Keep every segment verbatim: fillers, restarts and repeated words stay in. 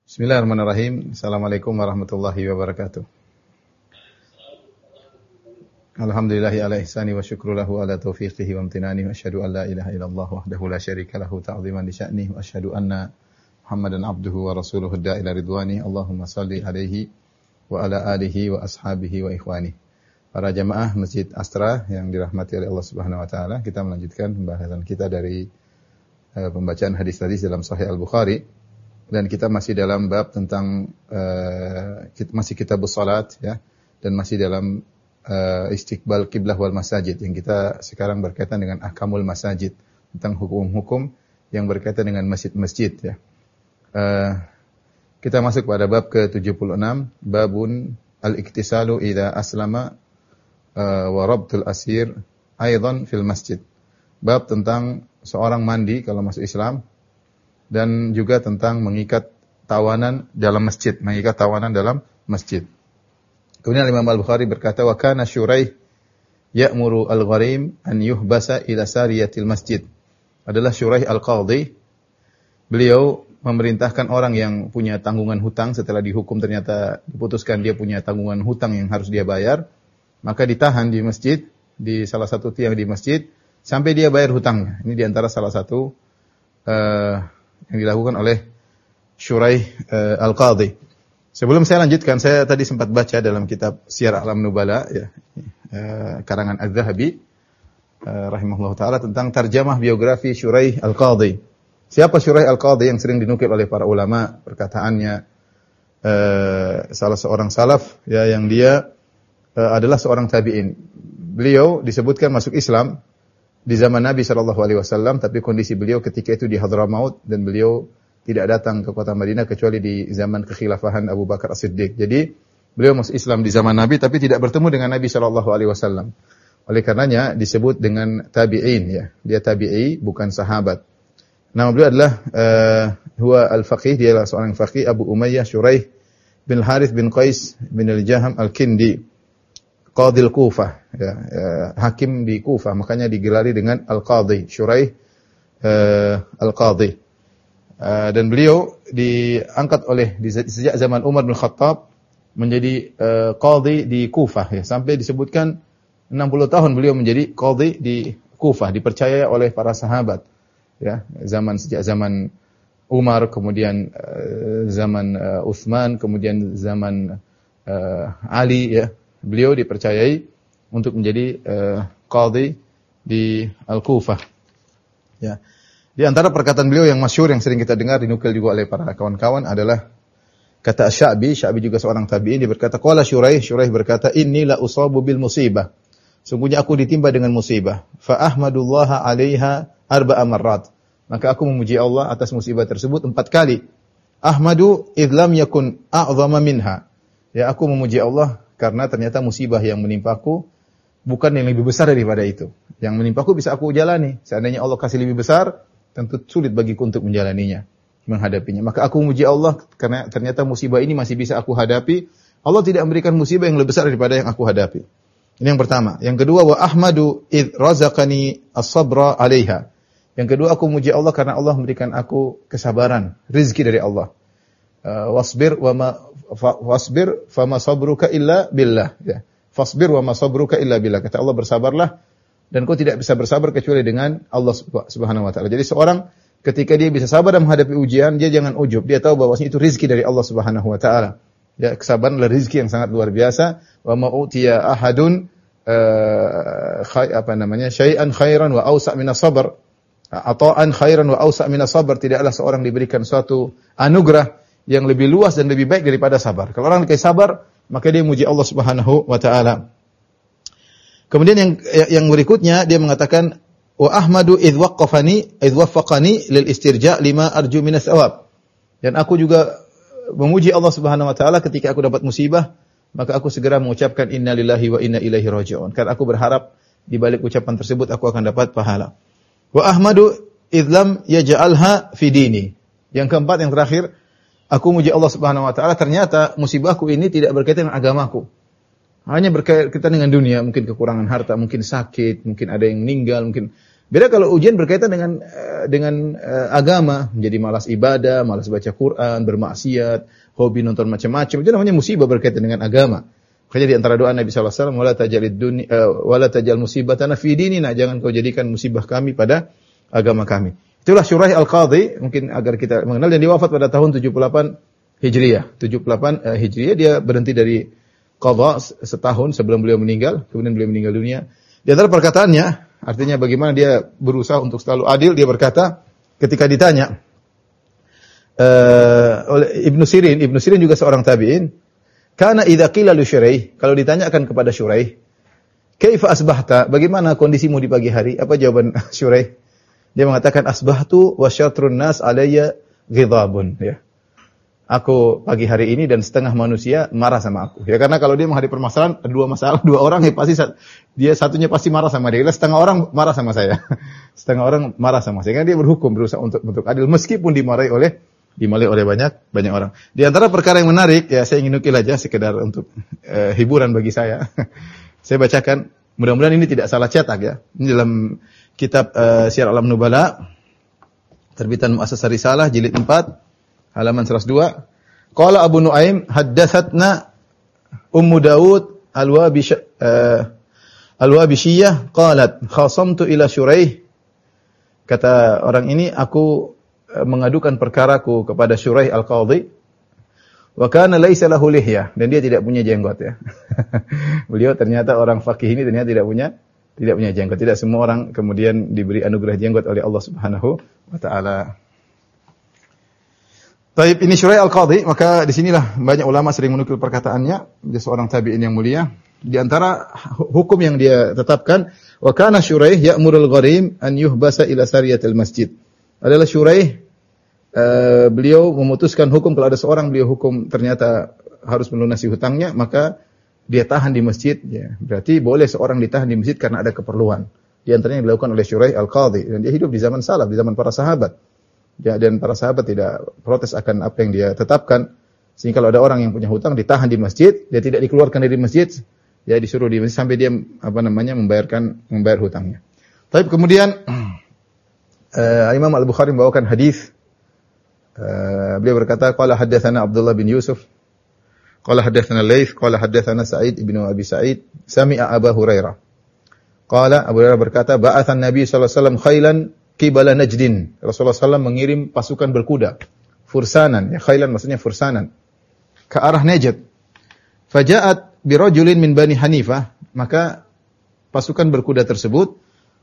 Bismillahirrahmanirrahim. Assalamualaikum warahmatullahi wabarakatuh. Alhamdulillahi ala ihsani wa syukru lahu ala taufiqihi wa amtinani wa asyhadu an la ilaha illallah wahdahu la syarika lahu ta'ziman li sya'nihi wa asyhadu anna Muhammadan abduhu wa rasuluhu da'ila ridwani. Allahumma salli alaihi wa ala alihi wa ashabihi wa ikhwani. Para jamaah Masjid Astra yang dirahmati oleh Allah Subhanahu wa taala, kita melanjutkan pembahasan kita dari uh, pembacaan hadis-hadis dalam Sahih Al-Bukhari. Dan kita masih dalam bab tentang uh, kita, masih kitabus salat ya, dan masih dalam uh, istiqbal qiblah wal masajid yang kita sekarang berkaitan dengan ahkamul masajid, tentang hukum-hukum yang berkaitan dengan masjid-masjid ya. Uh, kita masuk pada bab ke tujuh puluh enam, babun al-iktisalu idza aslama uh, wa rabtul asir aidan fil masjid. Bab tentang seorang mandi kalau masuk Islam, dan juga tentang mengikat tawanan dalam masjid, mengikat tawanan dalam masjid. Kemudian Imam Al-Bukhari berkata, wa kana Syuraih ya'muru al-gharim an yuhbasa ila sariyatil masjid. Adalah Syuraih al-Qadhi. Beliau memerintahkan orang yang punya tanggungan hutang, setelah dihukum ternyata diputuskan dia punya tanggungan hutang yang harus dia bayar, maka ditahan di masjid, di salah satu tiang di masjid, sampai dia bayar hutangnya. Ini diantara salah satu uh, yang dilakukan oleh Syuraih uh, Al-Qadhi. Sebelum saya lanjutkan, saya tadi sempat baca dalam kitab Syiar A'lam Nubala ya, uh, karangan Az-Zahabi uh, rahimahullah taala tentang tarjamah biografi Syuraih Al-Qadhi. Siapa Syuraih Al-Qadhi yang sering dinukil oleh para ulama perkataannya uh, salah seorang salaf ya, yang dia uh, adalah seorang tabi'in. Beliau disebutkan masuk Islam di zaman Nabi shallallahu alaihi wasallam, tapi kondisi beliau ketika itu di Hadramaut dan beliau tidak datang ke kota Madinah kecuali di zaman kekhilafahan Abu Bakar As-Siddiq. Jadi beliau masuk Islam di zaman Nabi tapi tidak bertemu dengan Nabi shallallahu alaihi wasallam. Oleh karenanya disebut dengan tabi'in ya. Dia tabi'i, bukan sahabat. Nama beliau adalah uh, huwa al-faqih, dia adalah seorang faqih, Abu Umayyah Syuraih bin Harith bin Qais bin al-Jaham al-Kindi, Qadil Kufah ya, ya, hakim di Kufah, makanya digelari dengan Al-Qadhi, Syuraih uh, Al-Qadhi. Uh, dan beliau diangkat oleh di, sejak zaman Umar bin Khattab menjadi uh, qadhi di Kufah ya, sampai disebutkan enam puluh tahun beliau menjadi qadhi di Kufah, dipercaya oleh para sahabat ya, zaman sejak zaman Umar, kemudian uh, zaman uh, Utsman, kemudian zaman uh, Ali ya. Beliau dipercayai untuk menjadi uh, qadhi di Al-Kufah. Ya. Di antara perkataan beliau yang masyhur yang sering kita dengar dinukil juga oleh para kawan-kawan adalah kata Sya'bi, Sya'bi juga seorang tabi'in, dia berkata, qala Syuraih, Syuraih berkata, inni la usabu bil musibah. Sungguhnya aku ditimpa dengan musibah. Fa ahmadullaha 'alaiha arba'a marrat. Maka aku memuji Allah atas musibah tersebut empat kali. Ahmadu idh lam yakun a'zama minha. Ya, aku memuji Allah karena ternyata musibah yang menimpaku bukan yang lebih besar daripada itu. Yang menimpaku bisa aku jalani. Seandainya Allah kasih lebih besar, tentu sulit bagiku untuk menjalaninya, menghadapinya. Maka aku memuji Allah karena ternyata musibah ini masih bisa aku hadapi. Allah tidak memberikan musibah yang lebih besar daripada yang aku hadapi. Ini yang pertama. Yang kedua, wa ahmadu id razaqani as-sabra 'alaiha. Yang kedua, aku memuji Allah karena Allah memberikan aku kesabaran, rezeki dari Allah. Uh, wasbir wa ma fa, wasbir fama sabruka illa billah ya. Fasbir wa ma sabruka illa billah. Kata Allah, bersabarlah dan kau tidak bisa bersabar kecuali dengan Allah Subhanahu wa taala. Jadi seorang ketika dia bisa sabar dan menghadapi ujian, dia jangan ujub. Dia tahu bahwasanya itu rezeki dari Allah Subhanahu wa taala. Ya, kesabaran adalah rezeki yang sangat luar biasa. Wa ma utiya ahadun uh, khay, apa namanya? syai'an khairan wa awsa' min as-sabr. Ata'an khairan wa awsa' min as-sabr. Tidaklah seorang diberikan suatu anugerah yang lebih luas dan lebih baik daripada sabar. Kalau orang dikasih sabar, maka dia muji Allah Subhanahu wa taala. Kemudian yang yang berikutnya dia mengatakan, wa ahmadu idh waqqafani idh waffaqani lil istirja' lima arju minas thawab. Dan aku juga memuji Allah Subhanahu wa taala ketika aku dapat musibah, maka aku segera mengucapkan inna lillahi wa inna ilaihi raji'un. Karena aku berharap di balik ucapan tersebut aku akan dapat pahala. Wa ahmadu idh lam yaj'alha fi dini. Yang keempat, yang terakhir, aku muji Allah Subhanahu wa taala ternyata musibahku ini tidak berkaitan dengan agamaku. Hanya berkaitan dengan dunia, mungkin kekurangan harta, mungkin sakit, mungkin ada yang meninggal, mungkin Beda kalau ujian berkaitan dengan uh, dengan uh, agama, menjadi malas ibadah, malas baca Quran, bermaksiat, hobi nonton macam-macam, itu namanya musibah berkaitan dengan agama. Makanya di antara doa Nabi sallallahu alaihi wasallam, wala tajalid dunya uh, wala tajal musibatana fi dinina, jangan kau jadikan musibah kami pada agama kami. Itulah Syuraih Al-Qadhi, mungkin agar kita mengenal, dan dia wafat pada tahun tujuh puluh delapan Hijriah. tujuh puluh delapan uh, Hijriah, dia berhenti dari qadha setahun sebelum beliau meninggal, kemudian beliau meninggal dunia. Di antara perkataannya, artinya bagaimana dia berusaha untuk selalu adil, dia berkata ketika ditanya uh, oleh Ibnu Sirin, Ibnu Sirin juga seorang tabi'in, kana idza qila li Syuraih, kalau ditanyakan kepada Syuraih, kaifa asbahta, bagaimana kondisimu di pagi hari? Apa jawaban Syuraih? Dia mengatakan asbahtu wa syatrun nas alayya ghidabun, ya. Aku pagi hari ini dan setengah manusia marah sama aku. Ya karena kalau dia menghadapi permasalahan, dua masalah, dua orang, ya pasti dia satunya pasti marah sama dia. Setengah orang marah sama saya. Setengah orang marah sama saya. Karena dia berhukum, berusaha untuk untuk adil meskipun dimarahi oleh dimarahi oleh banyak banyak orang. Di antara perkara yang menarik, ya saya ingin nukil aja sekedar untuk uh, hiburan bagi saya. Saya bacakan, mudah-mudahan ini tidak salah cetak ya. Ini dalam kitab uh, Syiar Alam Nubala, terbitan Muassasah Risalah jilid empat, halaman seratus dua. Qala Abu Nuaim haddatsatna Ummu Daud al-Wabish uh, al-Wabishiyah qalat khasamtu ila Syuraih. Kata orang ini, aku mengadukan perkaraku kepada Syuraih Al-Qadhi, wa kana laisa lahu lihyah, dan dia tidak punya jenggot ya. Beliau ternyata orang fakih ini ternyata tidak punya tidak punya jenggot. Tidak semua orang kemudian diberi anugerah jenggot oleh Allah Subhanahu wa taala. Baik, ini Syuraih Al-Qadhi, maka di sinilah banyak ulama sering menukil perkataannya. Dia seorang tabi'in yang mulia. Di antara hukum yang dia tetapkan, wa kana Syuraih ya'murul gharim an yuhbasa ila sariyatil masjid. Adalah Syuraih, uh, beliau memutuskan hukum kalau ada seorang beliau hukum ternyata harus melunasi hutangnya, maka dia tahan di masjid. Ya. Berarti boleh seorang ditahan di masjid karena ada keperluan. Di antaranya yang dilakukan oleh Syuraih Al-Qadhi, dan dia hidup di zaman salaf, di zaman para sahabat. Ya, dan para sahabat tidak protes akan apa yang dia tetapkan. Sehingga kalau ada orang yang punya hutang ditahan di masjid, dia tidak dikeluarkan dari masjid, ya disuruh di masjid sampai dia apa namanya membayarkan membayar hutangnya. Tapi kemudian Uh, Imam Al-Bukhari membawakan hadis. Uh, beliau berkata, qala haddatsana Abdullah bin Yusuf, qala haddatsana Laits, qala haddatsana Sa'id ibnu Abi Sa'id, sami'a Abu Hurairah. Qala Abu Hurairah berkata, ba'athan Nabi sallallahu alaihi wasallam khailan qibala Najdin. Rasulullah sallallahu alaihi wasallam mengirim pasukan berkuda, fursanan, ya khailan maksudnya fursanan, ke arah Najd. Faja'at bi rajulin min Bani Hanifah, maka pasukan berkuda tersebut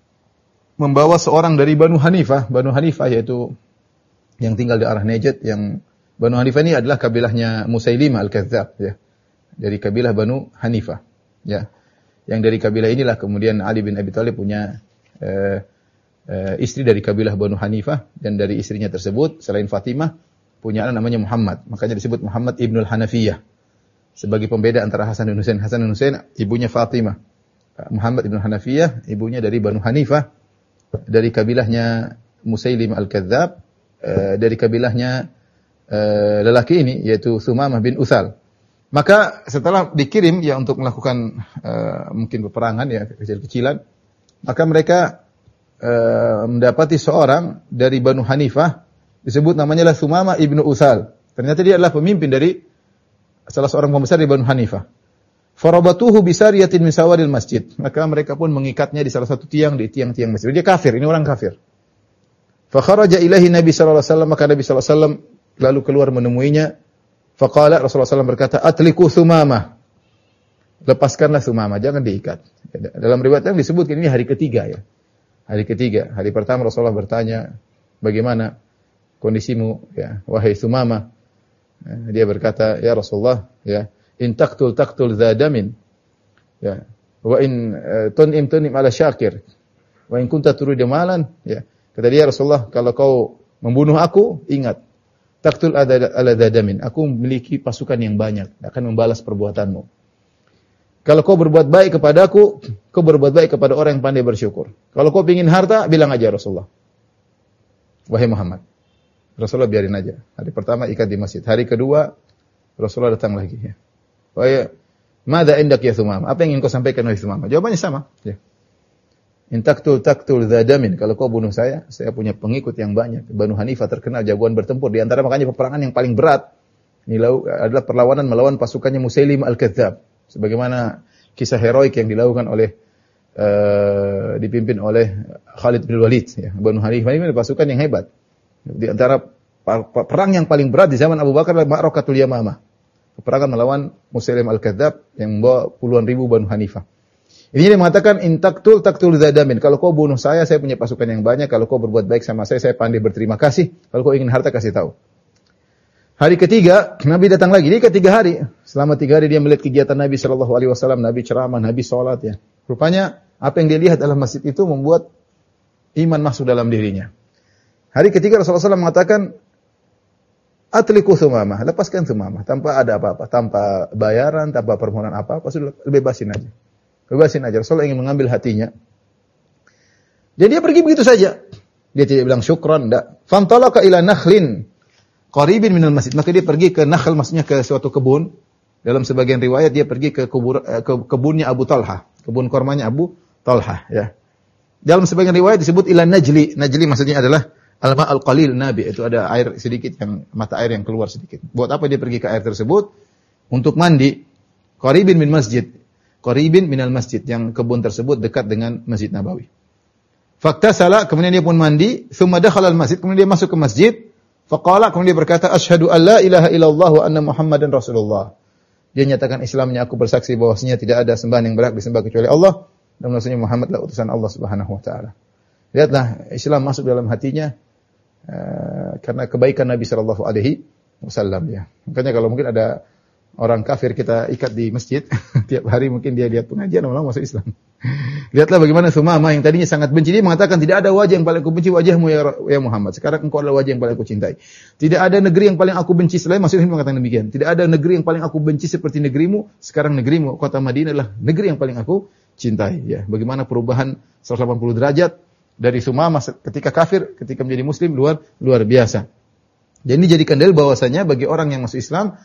membawa seorang dari Banu Hanifah. Banu Hanifah yaitu yang tinggal di arah Najd. Yang Banu Hanifah ini adalah kabilahnya Musailimah Al-Kadzdzab, ya. Dari kabilah Banu Hanifah, ya. Yang dari kabilah inilah kemudian Ali bin Abi Thalib punya uh, uh, istri dari kabilah Banu Hanifah, dan dari istrinya tersebut selain Fatimah punya anak namanya Muhammad. Makanya disebut Muhammad Ibnul Hanafiyah. Sebagai pembeda antara Hasan dan Husain. Hasan dan Husain ibunya Fatimah. Muhammad Ibnul Hanafiyah ibunya dari Banu Hanifah, dari kabilahnya Musailim Al-Kadzdzab, uh, dari kabilahnya uh, lelaki ini yaitu Sumamah bin Utsal. Maka setelah dikirim ya untuk melakukan uh, mungkin peperangan ya kecil-kecilan, maka mereka uh, mendapati seorang dari Banu Hanifah, disebut namanya lah Sumamah ibnu Utsal. Ternyata dia adalah pemimpin dari salah seorang pembesar di Banu Hanifah. Farabatuhu bisariyatin min sawaril masjid. Maka mereka pun mengikatnya di salah satu tiang di tiang-tiang masjid. Dia kafir, ini orang kafir. Fa kharaja ilaihi Nabi sallallahu alaihi wasallam, maka Nabi sallallahu alaihi wasallam lalu keluar menemuinya. Faqala, Rasulullah sallallahu alaihi wasallam berkata, "Atliku Sumamah." Lepaskanlah Sumamah, jangan diikat. Dalam riwayat yang disebutkan ini hari ketiga ya. Hari ketiga, hari pertama Rasulullah bertanya, "Bagaimana kondisimu ya wahai Sumamah?" Dia berkata, "Ya Rasulullah, ya in taqtul taqtul zadamin, ya wa in uh, tunim tunim ala syakir, wa in kunta turidu malan." Ya, kata dia, Rasulullah, kalau kau membunuh aku, ingat taqtul ala zadamin, aku memiliki pasukan yang banyak, akan membalas perbuatanmu. Kalau kau berbuat baik kepadaku, kau berbuat baik kepada orang yang pandai bersyukur. Kalau kau ingin harta, bilang aja Rasulullah, wahai Muhammad. Rasulullah biarin aja. Hari pertama ikat di masjid, hari kedua Rasulullah datang lagi ya. Wahai, mada indak ya Sumamah? Apa yang ingin kau sampaikan wahai Sumamah? Jawabannya sama. Ya. In taktul taktul dzadamin. Kalau kau bunuh saya, saya punya pengikut yang banyak. Banu Hanifah terkenal jagoan bertempur. Di antara makanya peperangan yang paling berat ini adalah perlawanan melawan pasukannya Musailim al-Kadzdzab. Sebagaimana kisah heroik yang dilakukan oleh uh, dipimpin oleh Khalid bin Walid. Ya. Banu Hanifah ini pasukan yang hebat. Di antara perang yang paling berat di zaman Abu Bakar adalah Ma'rakatul Yamamah. Peperangan melawan Musailim al-Kadzdzab yang membawa puluhan ribu Banu Hanifah. Ini dia mengatakan in taktul taktul dzadamin. Kalau kau bunuh saya, saya punya pasukan yang banyak. Kalau kau berbuat baik sama saya, saya pandai berterima kasih. Kalau kau ingin harta, kasih tahu. Hari ketiga, Nabi datang lagi. Ini ketiga hari. Selama tiga hari dia melihat kegiatan Nabi Shallallahu Alaihi Wasallam. Nabi ceramah, Nabi sholat. Ya. Rupanya apa yang dia lihat dalam masjid itu membuat iman masuk dalam dirinya. Hari ketiga Rasulullah shallallahu alaihi wasallam mengatakan, atliku Thumamah, lepaskan Thumamah tanpa ada apa-apa, tanpa bayaran, tanpa permohonan apa-apa, sudah bebasin aja. Bebasin aja. Rasulullah ingin mengambil hatinya. Dan dia pergi begitu saja. Dia tidak bilang syukran, enggak. Fantalaka ila nakhlin qaribin minal masjid. Maka dia pergi ke nakhl, maksudnya ke suatu kebun. Dalam sebagian riwayat dia pergi ke, kubur, ke kebunnya Abu Talha, kebun kormanya Abu Talha, ya. Dalam sebagian riwayat disebut ila najli. Najli maksudnya adalah al-ma' al-qalil nabi, itu ada air sedikit yang mata air yang keluar sedikit. Buat apa dia pergi ke air tersebut? Untuk mandi. Qaribin min masjid. Qaribin minal masjid, yang kebun tersebut dekat dengan Masjid Nabawi. Fakta salah, kemudian dia pun mandi, thumma dakhala al-masjid, kemudian dia masuk ke masjid, faqala, kemudian dia berkata, asyhadu an la ilaha illallah wa anna Muhammadan Rasulullah. Dia nyatakan Islamnya, aku bersaksi bahwasanya tidak ada sembahan yang berhak disembah kecuali Allah, dan bahwasanya Muhammad adalah utusan Allah Subhanahu wa taala. Lihatlah, Islam masuk dalam hatinya uh, karena kebaikan Nabi sallallahu alaihi wasallam, ya. Makanya kalau mungkin ada orang kafir kita ikat di masjid, tiap hari mungkin dia lihat pengajian, lama-lama masuk Islam. Lihatlah bagaimana Thumamah yang tadinya sangat benci, dia mengatakan tidak ada wajah yang paling aku benci wajahmu ya, ya Muhammad. Sekarang engkau adalah wajah yang paling aku cintai. Tidak ada negeri yang paling aku benci selain, maksudnya mengatakan demikian. Tidak ada negeri yang paling aku benci seperti negerimu. Sekarang negerimu, kota Madinah adalah negeri yang paling aku cintai. Ya, bagaimana perubahan seratus delapan puluh derajat dari Thumamah ketika kafir, ketika menjadi Muslim luar luar biasa. Jadi ini jadikan dalil bahwasanya bagi orang yang masuk Islam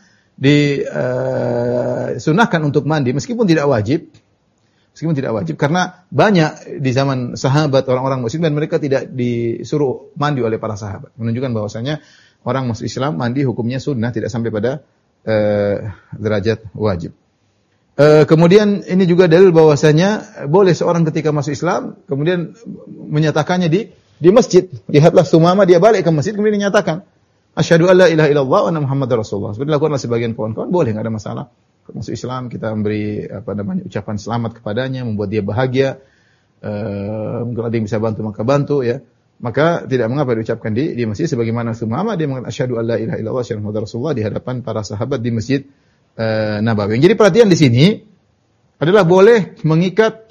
disunahkan uh, untuk mandi meskipun tidak wajib, meskipun tidak wajib karena banyak di zaman sahabat orang-orang muslim dan mereka tidak disuruh mandi oleh para sahabat, menunjukkan bahwasanya orang masuk Islam mandi hukumnya sunnah, tidak sampai pada uh, derajat wajib. Uh, kemudian ini juga dalil bahwasanya boleh seorang ketika masuk Islam kemudian menyatakannya di di masjid. Lihatlah Thumamah, dia balik ke masjid kemudian dinyatakan asyhadu alla ilaha illallah wa anna Muhammadar Rasulullah. Seperti dilakukan oleh sebagian kawan-kawan, boleh, enggak ada masalah. Masuk Islam kita memberi apa namanya ucapan selamat kepadanya, membuat dia bahagia. Uh, mungkin ada yang bisa bantu maka bantu, ya. Maka tidak mengapa diucapkan di di masjid sebagaimana Thumamah dia mengatakan asyhadu alla ilaha illallah wa asyhadu Muhammadar Rasulullah di hadapan para sahabat di Masjid uh, Nabawi. Jadi perhatian di sini adalah boleh mengikat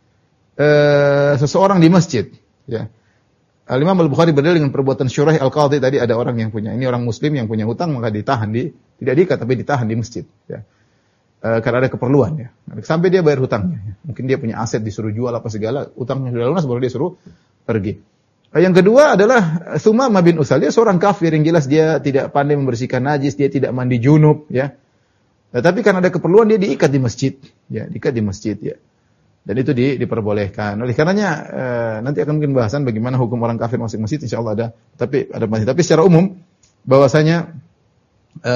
uh, seseorang di masjid, ya. Al-Imam Al-Bukhari berdalil dengan perbuatan Syuraih Al-Qadhi, tadi ada orang yang punya, ini orang muslim yang punya hutang maka ditahan di, tidak diikat tapi ditahan di masjid, ya. E, karena ada keperluan, ya. Sampai dia bayar hutangnya, ya. Mungkin dia punya aset disuruh jual apa segala, hutangnya sudah lunas baru dia suruh pergi. E, yang kedua adalah Thumamah bin Utsal, dia seorang kafir yang jelas dia tidak pandai membersihkan najis, dia tidak mandi junub, ya. Tetapi karena ada keperluan dia diikat di masjid, ya, diikat di masjid, ya. Dan itu di, diperbolehkan. Oleh karenanya e, nanti akan mungkin bahasan bagaimana hukum orang kafir masuk masjid, insyaallah ada. Tapi ada masjid. Tapi secara umum bahwasanya e,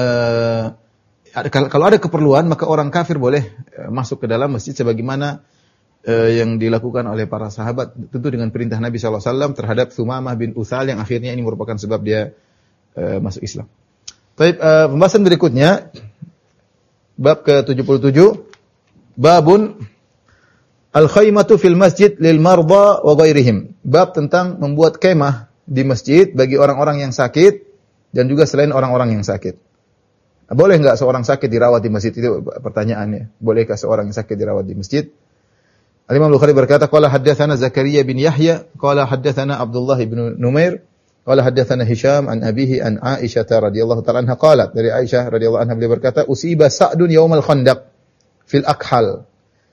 kalau ada keperluan maka orang kafir boleh e, masuk ke dalam masjid sebagaimana e, yang dilakukan oleh para sahabat, tentu dengan perintah Nabi sallallahu alaihi wasallam terhadap Thumamah bin Utsal yang akhirnya ini merupakan sebab dia e, masuk Islam. Baik, e, pembahasan berikutnya bab ke tujuh puluh tujuh, babun al-khaymatu fil masjid lil marda wa ghairihim. Bab tentang membuat kemah di masjid bagi orang-orang yang sakit dan juga selain orang-orang yang sakit. Boleh enggak seorang sakit dirawat di masjid? Itu pertanyaannya. Bolehkah seorang yang sakit dirawat di masjid? Al-Imam Bukhari berkata, qala haddatsana Zakaria bin Yahya, qala haddatsana Abdullah bin Numair, qala haddatsana Hisham an abihi an Aisyah radhiyallahu ta'ala anha qalat. Dari Aisyah radhiyallahu anha beliau berkata, usiba Sa'dun yaumal Khandaq fil Akhal.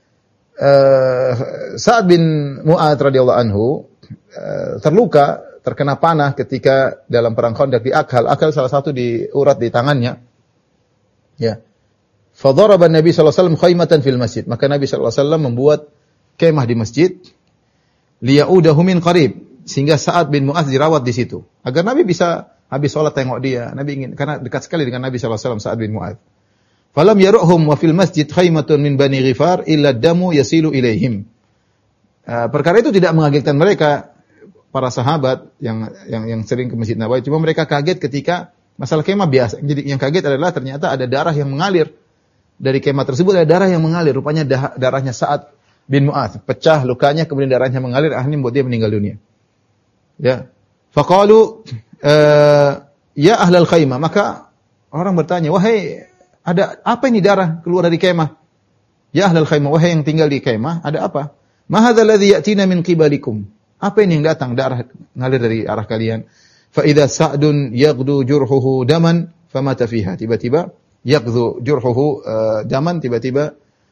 Uh, Sa'ad bin Mu'adz radhiyallahu anhu uh, terluka, terkena panah ketika dalam perang Khandaq di Akhal. Akhal salah satu di urat di tangannya. Ya. Fadaraba Nabi sallallahu alaihi wasallam khaymatan fil masjid. Maka Nabi sallallahu alaihi wasallam membuat kemah di masjid. liyaudahu min qarib, sehingga Sa'ad bin Mu'adz dirawat di situ. Agar Nabi bisa habis salat tengok dia. Nabi ingin, karena dekat sekali dengan Nabi sallallahu alaihi wasallam Sa'ad bin Mu'adz. Falam yaruhum wa fil masjid khaymatun min Bani Ghifar illa damu yasilu ilaihim. Uh, perkara itu tidak mengagetkan mereka, para sahabat yang yang yang sering ke Masjid Nabawi. Cuma mereka kaget ketika masalah kemah biasa. Jadi yang kaget adalah ternyata ada darah yang mengalir. Dari kemah tersebut ada darah yang mengalir. Rupanya darahnya Sa'ad bin Mu'adz. Pecah lukanya, kemudian darahnya mengalir. Akhirnya membuat dia meninggal dunia. Ya. Faqalu, uh, ya ahlal khaymah. Maka orang bertanya, wahai, ada apa ini darah keluar dari kemah? Ya ahlal khaymah, wahai yang tinggal di kemah, ada apa? Ma hadzal ladzi ya'tina min qibalikum? Apa ini yang datang, darah ngalir dari arah kalian? Fa idza Sa'dun yaghdu jurhuhu daman famata fiha. Tiba-tiba yaghdu jurhuhu uh, daman, tiba-tiba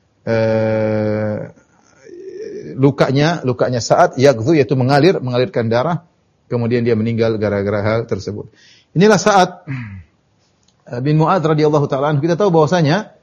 uh, lukanya, lukanya Sa'ad yaghdu, yaitu mengalir, mengalirkan darah, kemudian dia meninggal gara-gara hal tersebut. Inilah Sa'ad bin Mu'adz radhiyallahu taala anhu. Kita tahu bahwasanya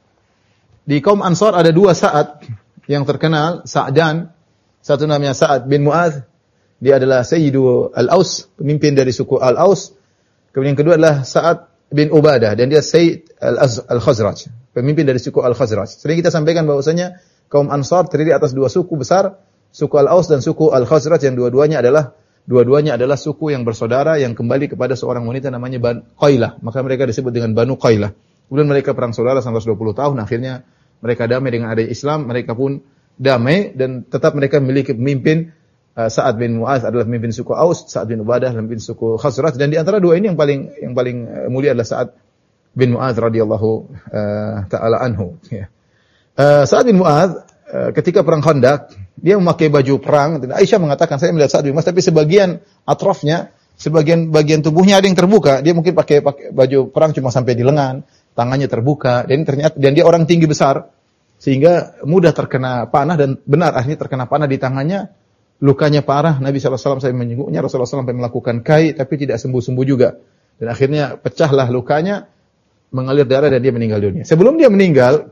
di kaum Ansar ada dua Sa'ad yang terkenal, Sa'dan. Satu namanya Sa'ad bin Mu'adz. Dia adalah Sayyidu Al-Aus, pemimpin dari suku Al-Aus. Kemudian yang kedua adalah Sa'ad bin Ubadah, dan dia Sayyid Al-Khazraj, pemimpin dari suku Al-Khazraj. Sering kita sampaikan bahwasanya kaum Ansar terdiri atas dua suku besar, suku Al-Aus dan suku Al-Khazraj, yang dua-duanya adalah dua-duanya adalah suku yang bersaudara yang kembali kepada seorang wanita namanya Banu Qailah. Maka mereka disebut dengan Banu Qailah. Kemudian mereka perang saudara sampai dua puluh tahun, akhirnya mereka damai dengan adanya Islam, mereka pun damai dan tetap mereka memiliki pemimpin. Sa'ad bin Mu'adz adalah pemimpin suku Aus, Sa'ad bin Ubadah adalah pemimpin suku Khazraj, dan di antara dua ini yang paling yang paling mulia adalah Sa'ad bin Mu'adz radhiyallahu uh, taala anhu. Ya. Uh, Sa'ad bin Mu'adz uh, ketika perang Khandaq, dia memakai baju perang. Aisyah mengatakan, saya melihat Sa'ad bin Mu'adz tapi sebagian atrafnya, sebagian bagian tubuhnya ada yang terbuka. Dia mungkin pakai pakai baju perang cuma sampai di lengan, tangannya terbuka, dan ternyata dan dia orang tinggi besar sehingga mudah terkena panah, dan benar akhirnya terkena panah di tangannya. Lukanya parah, Nabi shallallahu alaihi wasallam saya menyinggungnya, Rasulullah shallallahu alaihi wasallam sampai melakukan kai, tapi tidak sembuh-sembuh juga. Dan akhirnya pecahlah lukanya, mengalir darah, dan dia meninggal dunia. Sebelum dia meninggal,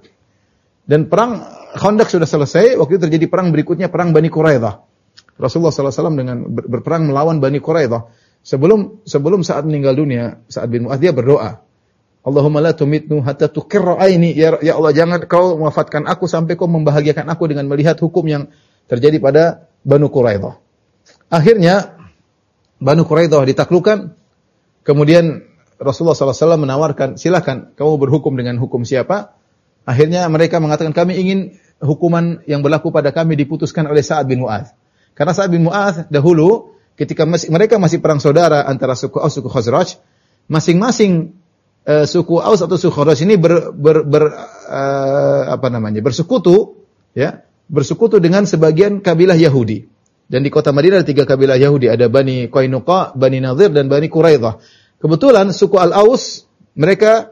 dan perang Khandaq sudah selesai, waktu itu terjadi perang berikutnya, perang Bani Quraidah. Rasulullah shallallahu alaihi wasallam dengan ber- berperang melawan Bani Quraidah. Sebelum sebelum saat meninggal dunia, Sa'ad bin Mu'adz dia berdoa, Allahumma la tumitnu hatta tuqirra aini, ya, ya Allah, jangan kau mewafatkan aku sampai kau membahagiakan aku dengan melihat hukum yang terjadi pada Banu Quraidah. Akhirnya Banu Quraidah ditaklukkan. Kemudian Rasulullah shallallahu alaihi wasallam menawarkan, silakan kamu berhukum dengan hukum siapa. Akhirnya mereka mengatakan, kami ingin hukuman yang berlaku pada kami diputuskan oleh Sa'ad bin Mu'adz. Karena Sa'ad bin Mu'adz dahulu ketika masih, mereka masih perang saudara antara suku Aus suku Khazraj, masing-masing uh, suku Aus atau suku Khazraj ini ber, ber, ber uh, apa namanya bersekutu, ya. bersekutu dengan sebagian kabilah Yahudi. Dan di kota Madinah ada tiga kabilah Yahudi, ada Bani Qainuqa, Bani Nadhir, dan Bani Quraidah. Kebetulan suku Al-Aus mereka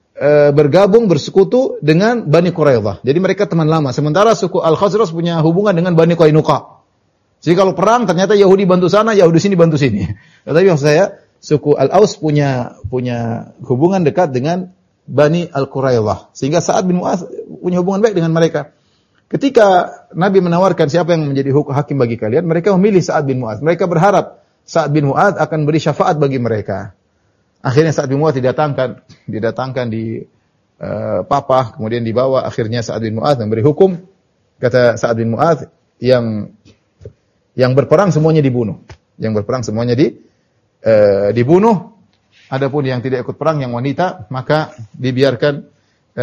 e, bergabung bersekutu dengan Bani Quraidah. Jadi mereka teman lama. Sementara suku Al-Khazraj punya hubungan dengan Bani Qainuqa. Jadi kalau perang ternyata Yahudi bantu sana, Yahudi sini bantu sini. Tetapi maksud saya, suku Al-Aus punya punya hubungan dekat dengan Bani Al-Quraidah. Sehingga Sa'ad bin Mu'adz punya hubungan baik dengan mereka. Ketika Nabi menawarkan siapa yang menjadi hakim bagi kalian, mereka memilih Sa'ad bin Mu'adz. Mereka berharap Sa'ad bin Mu'adz akan beri syafaat bagi mereka. Akhirnya Sa'ad bin Mu'adz didatangkan, didatangkan di uh, papah, kemudian dibawa. Akhirnya Sa'ad bin Mu'adz memberi hukum. Kata Sa'ad bin Mu'adz, yang yang berperang semuanya dibunuh. Yang berperang semuanya di uh, dibunuh. Adapun yang tidak ikut perang, yang wanita, maka dibiarkan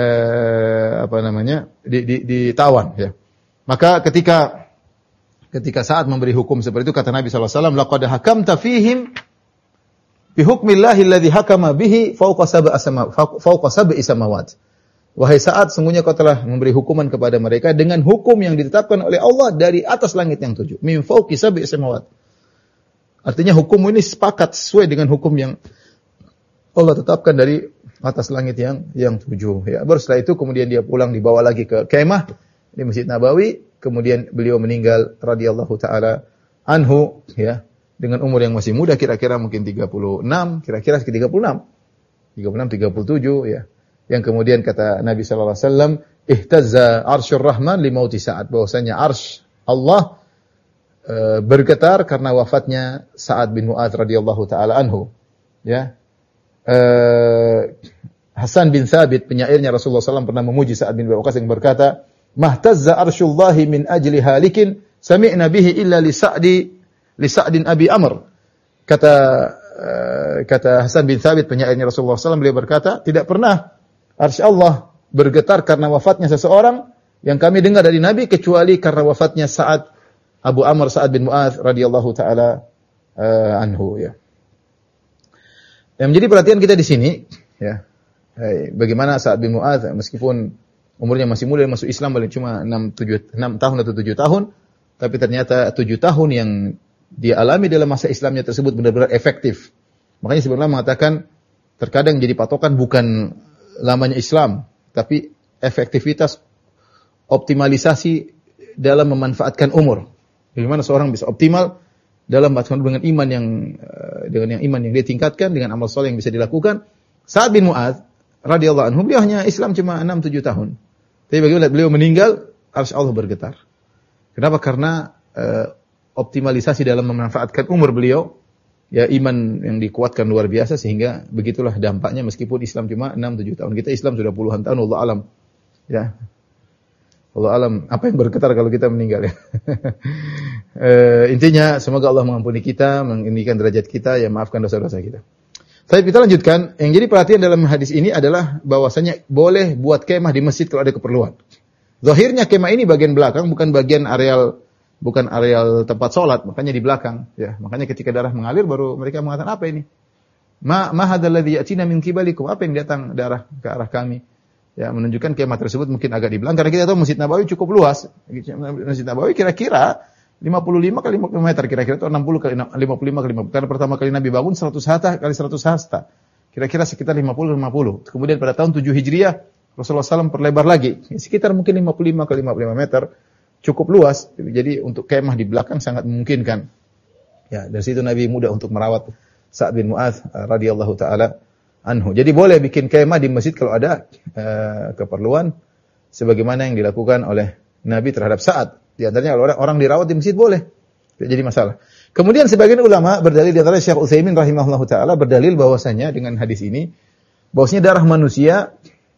Eh, apa namanya di, di, ditawan, ya. Maka ketika ketika saat memberi hukum seperti itu, kata Nabi sallallahu alaihi wasallam, laqad hakamta fihim bi hukmillahi alladhi hakama bihi fawqa sab'i sama fawqa sab'i samawat. Wahai Sa'ad, sungguhnya kau telah memberi hukuman kepada mereka dengan hukum yang ditetapkan oleh Allah dari atas langit yang tujuh, min fawqi sab'i samawat. Artinya hukum ini sepakat sesuai dengan hukum yang Allah tetapkan dari atas langit yang yang tujuh, ya. Baru setelah itu kemudian dia pulang, dibawa lagi ke kemah di Masjid Nabawi, kemudian beliau meninggal radhiyallahu taala anhu, ya, dengan umur yang masih muda, kira-kira mungkin tiga puluh enam, kira-kira tiga puluh enam, tiga puluh enam, tiga puluh tujuh, ya. Yang kemudian kata Nabi sallallahu alaihi wasallam, ihtazza arsyur rahman li mauti Sa'ad, bahwasanya arsy Allah uh, bergetar karena wafatnya Sa'ad bin Mu'adz radhiyallahu taala anhu. Ya. Uh, Hasan bin Thabit, penyairnya Rasulullah sallallahu alaihi wasallam pernah memuji Sa'ad bin Abi Waqqas yang berkata, "Mahtazza arshullahi min ajli halikin, sami'na bihi illa li Sa'di li Sa'din Abi Amr." Kata uh, kata Hasan bin Thabit, penyairnya Rasulullah sallallahu alaihi wasallam, beliau berkata, tidak pernah arsy Allah bergetar karena wafatnya seseorang yang kami dengar dari Nabi kecuali karena wafatnya Sa'ad Abu Amr Sa'ad bin Mu'adz radhiyallahu taala uh, anhu, ya. Yang menjadi perhatian kita di sini, ya. Hey, bagaimana Sa'ad bin Mu'adz meskipun umurnya masih muda, masuk Islam paling cuma enam tujuh enam tahun atau tujuh tahun, tapi ternyata tujuh tahun yang dia alami dalam masa Islamnya tersebut benar-benar efektif. Makanya sebenarnya mengatakan terkadang jadi patokan bukan lamanya Islam, tapi efektivitas optimalisasi dalam memanfaatkan umur. Bagaimana seorang bisa optimal dalam dengan iman yang dengan yang iman yang dia tingkatkan, dengan amal saleh yang bisa dilakukan. Sa'ad bin Mu'adz radhiyallahu anhu, beliau hanya Islam cuma enam tujuh tahun. Tapi bagaimana beliau meninggal, arsy Allah bergetar. Kenapa? Karena uh, optimalisasi dalam memanfaatkan umur beliau, ya, iman yang dikuatkan luar biasa, sehingga begitulah dampaknya meskipun Islam cuma enam tujuh tahun. Kita Islam sudah puluhan tahun, wallahu alam. Ya. Wallahu alam, apa yang bergetar kalau kita meninggal, ya. uh, intinya semoga Allah mengampuni kita, meninggikan derajat kita, ya, maafkan dosa-dosa kita. Tapi kita lanjutkan, yang jadi perhatian dalam hadis ini adalah bahwasanya boleh buat kemah di masjid kalau ada keperluan. Zahirnya kemah ini bagian belakang, bukan bagian areal, bukan areal tempat sholat, makanya di belakang. Ya, makanya ketika darah mengalir baru mereka mengatakan, apa ini? Ma ma hadzal ladzi yatina min qibalikum? Apa yang datang darah ke arah kami? Ya, menunjukkan kemah tersebut mungkin agak di belakang, karena kita tahu Masjid Nabawi cukup luas. Masjid Nabawi kira-kira lima puluh lima kali lima puluh meter, kira-kira itu enam puluh kali lima puluh lima kali lima puluh. Karena pertama kali Nabi bangun seratus hasta kali seratus hasta. Kira-kira sekitar lima puluh lima puluh. Kemudian pada tahun tujuh Hijriah, Rasulullah shallallahu alaihi wasallam perlebar lagi. Sekitar mungkin lima puluh lima kali lima puluh lima meter. Cukup luas. Jadi untuk kemah di belakang sangat memungkinkan. Ya, dari situ Nabi mudah untuk merawat Sa'ad bin Mu'adz radhiyallahu taala anhu. Jadi boleh bikin kemah di masjid kalau ada uh, keperluan sebagaimana yang dilakukan oleh Nabi terhadap Sa'ad. Di antaranya kalau orang, orang dirawat di masjid boleh. Tidak jadi masalah. Kemudian sebagian ulama berdalil, di antaranya Syekh Utsaimin rahimahullahu taala berdalil bahwasanya dengan hadis ini bahwasanya darah manusia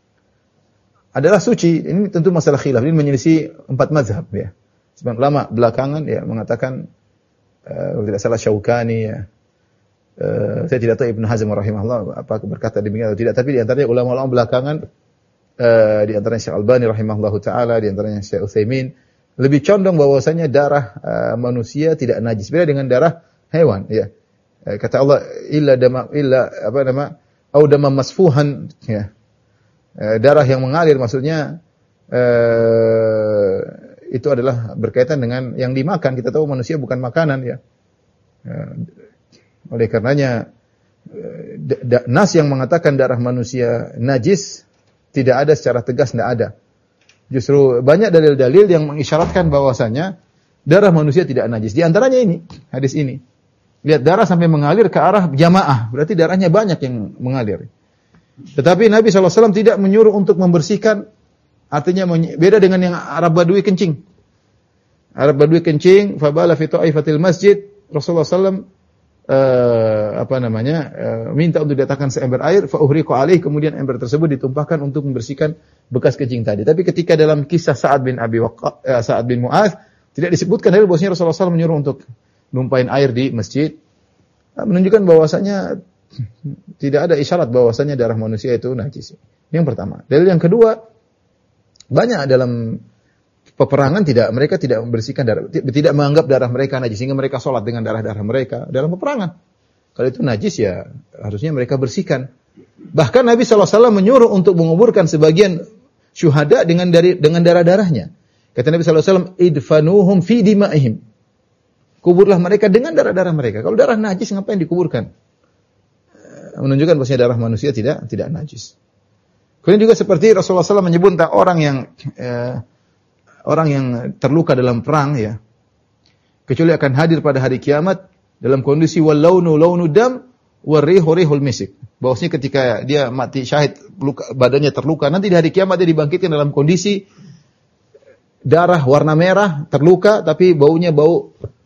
adalah suci. Ini tentu masalah khilaf. Ini menyelisih empat mazhab, ya. Sebagian ulama belakangan, ya, mengatakan uh, kalau tidak salah Syaukani, ya. Uh, saya tidak tahu Ibnu Hazm rahimahullah apa berkata demikian atau tidak, tapi di antaranya ulama-ulama belakangan, uh, di antaranya Syekh Albani rahimahullahu taala, di antaranya Syekh Utsaimin lebih condong bahwasanya darah uh, manusia tidak najis, beda dengan darah hewan, ya. Uh, kata Allah, illa dama illa apa nama au dama masfuhan, ya. Uh, darah yang mengalir maksudnya uh, itu adalah berkaitan dengan yang dimakan. Kita tahu manusia bukan makanan, ya. Uh, oleh karenanya uh, da- da- nas yang mengatakan darah manusia najis tidak ada secara tegas, tidak ada. Justru banyak dalil-dalil yang mengisyaratkan bahwasanya darah manusia tidak najis. Di antaranya ini, hadis ini. Lihat, darah sampai mengalir ke arah jamaah, berarti darahnya banyak yang mengalir. Tetapi Nabi shallallahu alaihi wasallam tidak menyuruh untuk membersihkan, artinya beda dengan yang Arab Badui kencing. Arab Badui kencing, fabala fi ta'ifatil masjid, Rasulullah shallallahu alaihi wasallam Uh, apa namanya uh, minta untuk diletakkan seember air, fa uhriqu alaih, kemudian ember tersebut ditumpahkan untuk membersihkan bekas kencing tadi. Tapi ketika dalam kisah Sa'ad bin Abi Waqqas, uh, Sa'ad bin Mu'adz tidak disebutkan dari bahwasanya Rasulullah shallallahu alaihi wasallam menyuruh untuk numpahin air di masjid, uh, menunjukkan bahwasanya tidak ada isyarat bahwasanya darah manusia itu najis. Yang pertama. Dalil yang kedua, banyak dalam peperangan tidak, mereka tidak membersihkan darah, tidak menganggap darah mereka najis sehingga mereka sholat dengan darah-darah mereka dalam peperangan. Kalau itu najis, ya harusnya mereka bersihkan. Bahkan Nabi shallallahu alaihi wasallam menyuruh untuk menguburkan sebagian syuhada dengan dari dengan darah-darahnya. Kata Nabi shallallahu alaihi wasallam, idfanuhum fi dima'ihim. Kuburlah mereka dengan darah-darah mereka. Kalau darah najis ngapain dikuburkan? Menunjukkan bahwasanya darah manusia tidak tidak najis. Kemudian juga seperti Rasulullah shallallahu alaihi wasallam menyebut tentang orang yang eh, orang yang terluka dalam perang, ya, kecuali akan hadir pada hari kiamat dalam kondisi wal launu launu dam wa rihu rihul misik. Bahwasanya ketika dia mati syahid, luka, badannya terluka, nanti di hari kiamat dia dibangkitkan dalam kondisi darah warna merah, terluka tapi baunya bau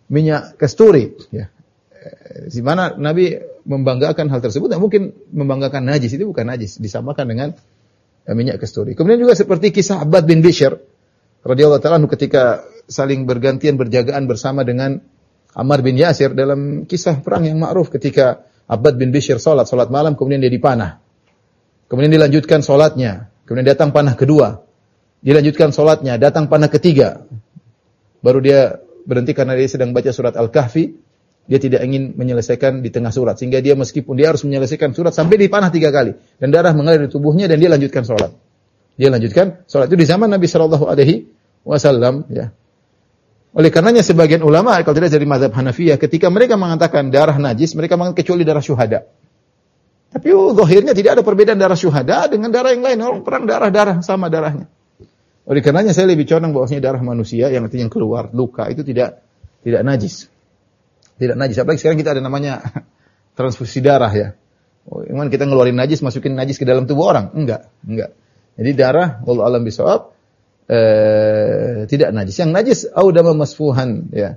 minyak kasturi, ya. Di mana Nabi membanggakan hal tersebut, nah mungkin membanggakan najis, itu bukan najis, disamakan dengan minyak kasturi. Kemudian juga seperti kisah Abbad bin Bishr radhiyallahu ta'ala anhu ketika saling bergantian berjagaan bersama dengan Ammar bin Yasir dalam kisah perang yang ma'ruf ketika Abbad bin Bishr salat salat malam kemudian dia dipanah. Kemudian dilanjutkan salatnya, kemudian datang panah kedua. Dilanjutkan salatnya, datang panah ketiga. Baru dia berhenti karena dia sedang baca surat Al-Kahfi. Dia tidak ingin menyelesaikan di tengah surat. Sehingga dia meskipun dia harus menyelesaikan surat sampai dipanah tiga kali. Dan darah mengalir di tubuhnya dan dia lanjutkan sholat. Dia lanjutkan sholat. Itu di zaman Nabi shallallahu alaihi wasallam. Ya. Oleh karenanya sebagian ulama, kalau tidak dari mazhab Hanafiyah, ketika mereka mengatakan darah najis, mereka mengatakan kecuali darah syuhada. Tapi oh, zahirnya tidak ada perbedaan darah syuhada dengan darah yang lain. Orang perang darah-darah sama darahnya. Oleh karenanya saya lebih condong bahwasanya darah manusia yang artinya yang keluar, luka, itu tidak tidak najis. Tidak najis. Apalagi sekarang kita ada namanya transfusi darah ya. Oh, memang kita ngeluarin najis, masukin najis ke dalam tubuh orang? Enggak, enggak. Jadi darah, wallahu a'lam bishawab, eh, tidak najis. Yang najis audama masfuhan ya.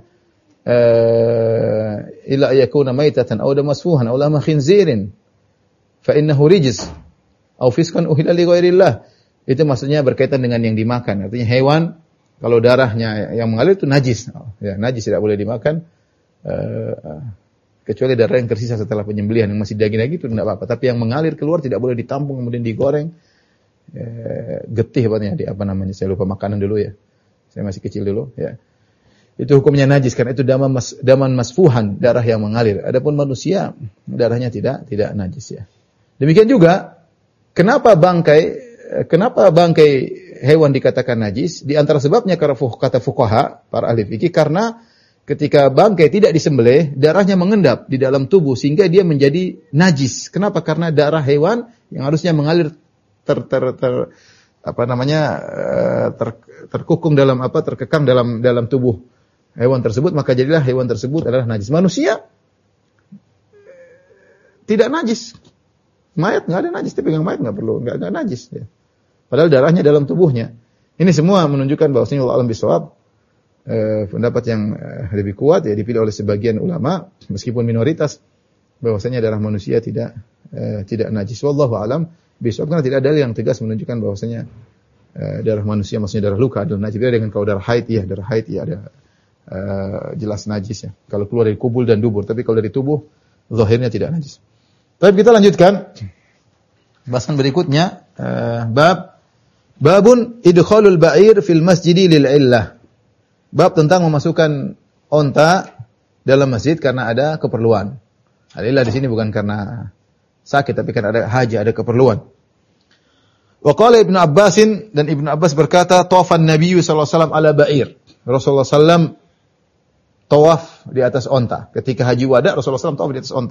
Eh, ila yakuna maitatan audama masfuhan aw lama khinzirin fa innahu rijs aw fiskan uhilla li ghairillah. Itu maksudnya berkaitan dengan yang dimakan. Artinya hewan kalau darahnya yang mengalir itu najis. Ya, najis tidak boleh dimakan. Uh, kecuali darah yang tersisa setelah penyembelihan yang masih daging-daging itu tidak apa-apa, tapi yang mengalir keluar tidak boleh ditampung kemudian digoreng, uh, getih apa di apa namanya saya lupa makanan dulu ya, saya masih kecil dulu ya, itu hukumnya najis karena itu daman mas, daman masfuhan, darah yang mengalir. Adapun manusia darahnya tidak tidak najis ya. Demikian juga kenapa bangkai kenapa bangkai hewan dikatakan najis? Di antara sebabnya kata fuqaha para ahli fikih karena ketika bangkai tidak disembelih, darahnya mengendap di dalam tubuh sehingga dia menjadi najis. Kenapa? Karena darah hewan yang harusnya mengalir ter, ter, ter apa namanya ter, terkukung dalam apa terkekang dalam dalam tubuh hewan tersebut, maka jadilah hewan tersebut adalah najis. Manusia tidak najis. Mayat enggak ada najis, tapi pegang mayat enggak perlu, enggak enggak najis ya. Padahal darahnya dalam tubuhnya. Ini semua menunjukkan bahwasanya Allah alam bisawab. Uh, pendapat yang uh, lebih kuat ya dipilih oleh sebagian ulama meskipun minoritas bahwasanya darah manusia tidak uh, tidak najis. Wallahu alam bisawab karena tidak ada yang tegas menunjukkan bahwasanya uh, darah manusia maksudnya darah luka adalah najis. Beda dengan kalau darah haid ya darah haid ya ada uh, jelas najis ya. Kalau keluar dari kubul dan dubur, tapi kalau dari tubuh zahirnya tidak najis. Baik, kita lanjutkan bahasan berikutnya uh, bab babun idkhalul ba'ir fil masjidi lil illah. Bab tentang memasukkan onta dalam masjid karena ada keperluan. Alillah di sini bukan karena sakit, tapi karena ada haja, ada keperluan. Wa qala Ibnu Abbasin, dan Ibnu Abbas berkata, tawafan Nabi sallallahu alaihi wasallam ala ba'ir. Rasulullah sallallahu alaihi wasallam tawaf di atas onta. Ketika haji wada, Rasulullah sallallahu alaihi wasallam tawaf di atas onta.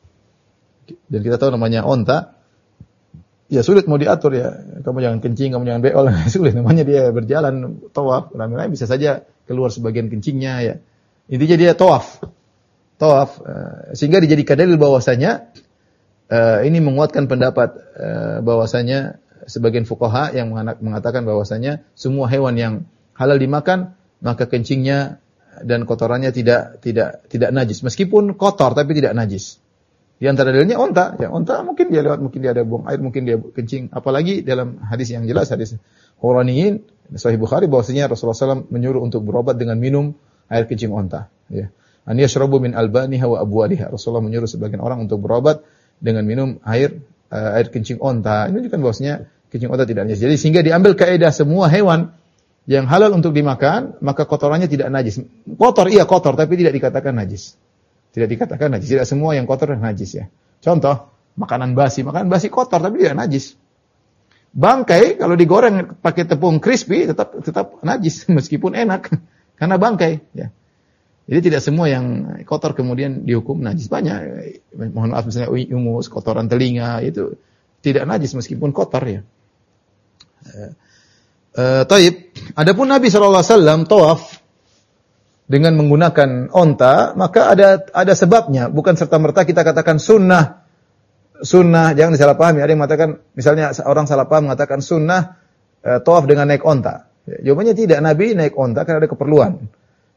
Dan kita tahu namanya onta, ya sulit mau diatur ya. Kamu jangan kencing, kamu jangan beol, sulit. Namanya dia berjalan tawaf, ramai-ramai bisa saja keluar sebagian kencingnya ya. Intinya dia tawaf. Tawaf uh, sehingga dijadikan dalil bahwasanya uh, ini menguatkan pendapat uh, bahwasanya sebagian fuqaha yang mengatakan bahwasanya semua hewan yang halal dimakan maka kencingnya dan kotorannya tidak tidak tidak najis meskipun kotor tapi tidak najis. Di antara dalilnya onta, ya onta mungkin dia lewat, mungkin dia ada buang air, mungkin dia kencing. Apalagi dalam hadis yang jelas, hadis Huraniyin, Sahih Bukhari, bahwasanya Rasulullah sallallahu alaihi wasallam menyuruh untuk berobat dengan minum air kencing onta. Ya. An yashrabu min albaniha wa abwaliha. Rasulullah menyuruh sebagian orang untuk berobat dengan minum air uh, air kencing onta. Ini menunjukkan bahwasanya kencing onta tidak najis. Jadi sehingga diambil kaidah semua hewan yang halal untuk dimakan, maka kotorannya tidak najis. Kotor, iya kotor, tapi tidak dikatakan najis. Tidak dikatakan najis. Tidak semua yang kotor najis ya. Contoh, makanan basi. Makanan basi kotor tapi tidak najis. Bangkai kalau digoreng pakai tepung crispy tetap tetap najis meskipun enak karena bangkai ya. Jadi tidak semua yang kotor kemudian dihukum najis. Banyak, mohon maaf misalnya ungus, kotoran telinga itu tidak najis meskipun kotor ya. Uh, uh, Taib. Adapun Nabi sallallahu alaihi wasallam tawaf dengan menggunakan onta, maka ada ada sebabnya, bukan serta-merta kita katakan sunnah. Sunnah, jangan disalahpahami. Ada yang mengatakan, misalnya orang salah paham mengatakan sunnah e, tawaf dengan naik onta. Ya, jawabannya tidak, Nabi naik onta karena ada keperluan.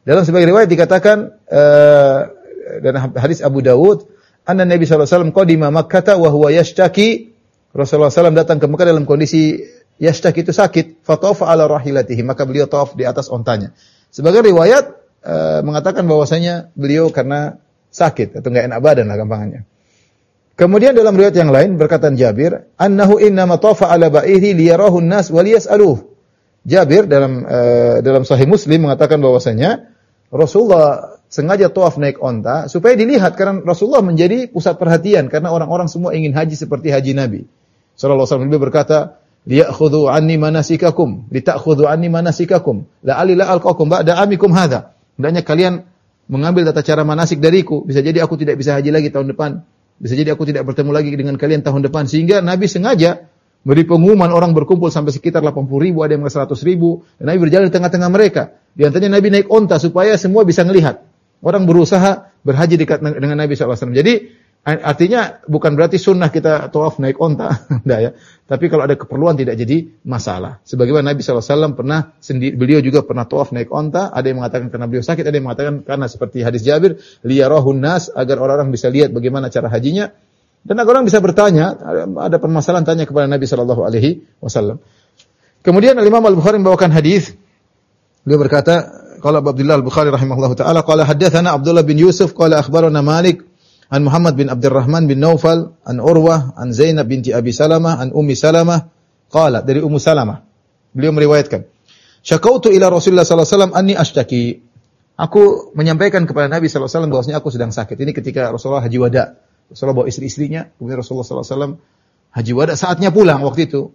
Dalam sebagian riwayat dikatakan uh, dan hadis Abu Dawud, anna Nabi sallallahu alaihi wasallam qadima Makkah wa huwa yashtaki. Rasulullah sallallahu alaihi wasallam datang ke Mekah dalam kondisi yashtaki itu sakit, fatawafa ala rahilatihi, maka beliau tawaf di atas ontanya. Sebagian riwayat uh, mengatakan bahwasanya beliau karena sakit atau enggak enak badan lah gampangannya. Kemudian dalam riwayat yang lain berkata Jabir, annahu innama tawafa ala ba'ihi liyarahu an-nas wa liyas'aluhu. Jabir dalam uh, dalam Sahih Muslim mengatakan bahwasanya Rasulullah sengaja tawaf naik onta supaya dilihat, karena Rasulullah menjadi pusat perhatian karena orang-orang semua ingin haji seperti haji Nabi sallallahu alaihi wasallam. Beliau berkata, "Liya'khudhu 'anni manasikakum, lita'khudhu 'anni manasikakum, la'alli la alqakum ba'da amikum hadza." Hendaknya kalian mengambil tata cara manasik dariku, bisa jadi aku tidak bisa haji lagi tahun depan. Bisa jadi aku tidak bertemu lagi dengan kalian tahun depan. Sehingga Nabi sengaja beri pengumuman, orang berkumpul sampai sekitar delapan puluh ribu, ada yang seratus ribu. Dan Nabi berjalan di tengah-tengah mereka. Di antaranya Nabi naik onta supaya semua bisa melihat. Orang berusaha berhaji dekat dengan Nabi shallallahu alaihi wasallam. Jadi artinya bukan berarti sunnah kita tawaf naik onta. Tidak ya. Tapi kalau ada keperluan tidak jadi masalah. Sebagaimana Nabi shallallahu alaihi wasallam pernah, sendiri, beliau juga pernah tawaf naik onta. Ada yang mengatakan karena beliau sakit, ada yang mengatakan karena seperti hadis Jabir, liyarahun nas, agar orang-orang bisa lihat bagaimana cara hajinya. Dan agar orang bisa bertanya, ada permasalahan tanya kepada Nabi sallallahu alaihi wasallam. Kemudian Imam Al-Bukhari membawakan hadis. Beliau berkata, qala Abdullah Al-Bukhari rahimahullahu taala, qala haddatsana Abdullah bin Yusuf, qala akhbarana Malik an Muhammad bin Abdurrahman bin Naufal, an Urwah, an Zainab binti Abi Salamah, an Ummi Salamah, qala, dari Ummu Salamah. Beliau meriwayatkan, syakautu ila Rasulullah sallallahu alaihi wasallam anni ashtaki. Aku menyampaikan kepada Nabi sallallahu alaihi wasallam bahwasanya aku sedang sakit. Ini ketika Rasulullah haji wada. Rasulullah bawa istri-istrinya, kemudian Rasulullah sallallahu alaihi wasallam haji wada, saatnya pulang waktu itu.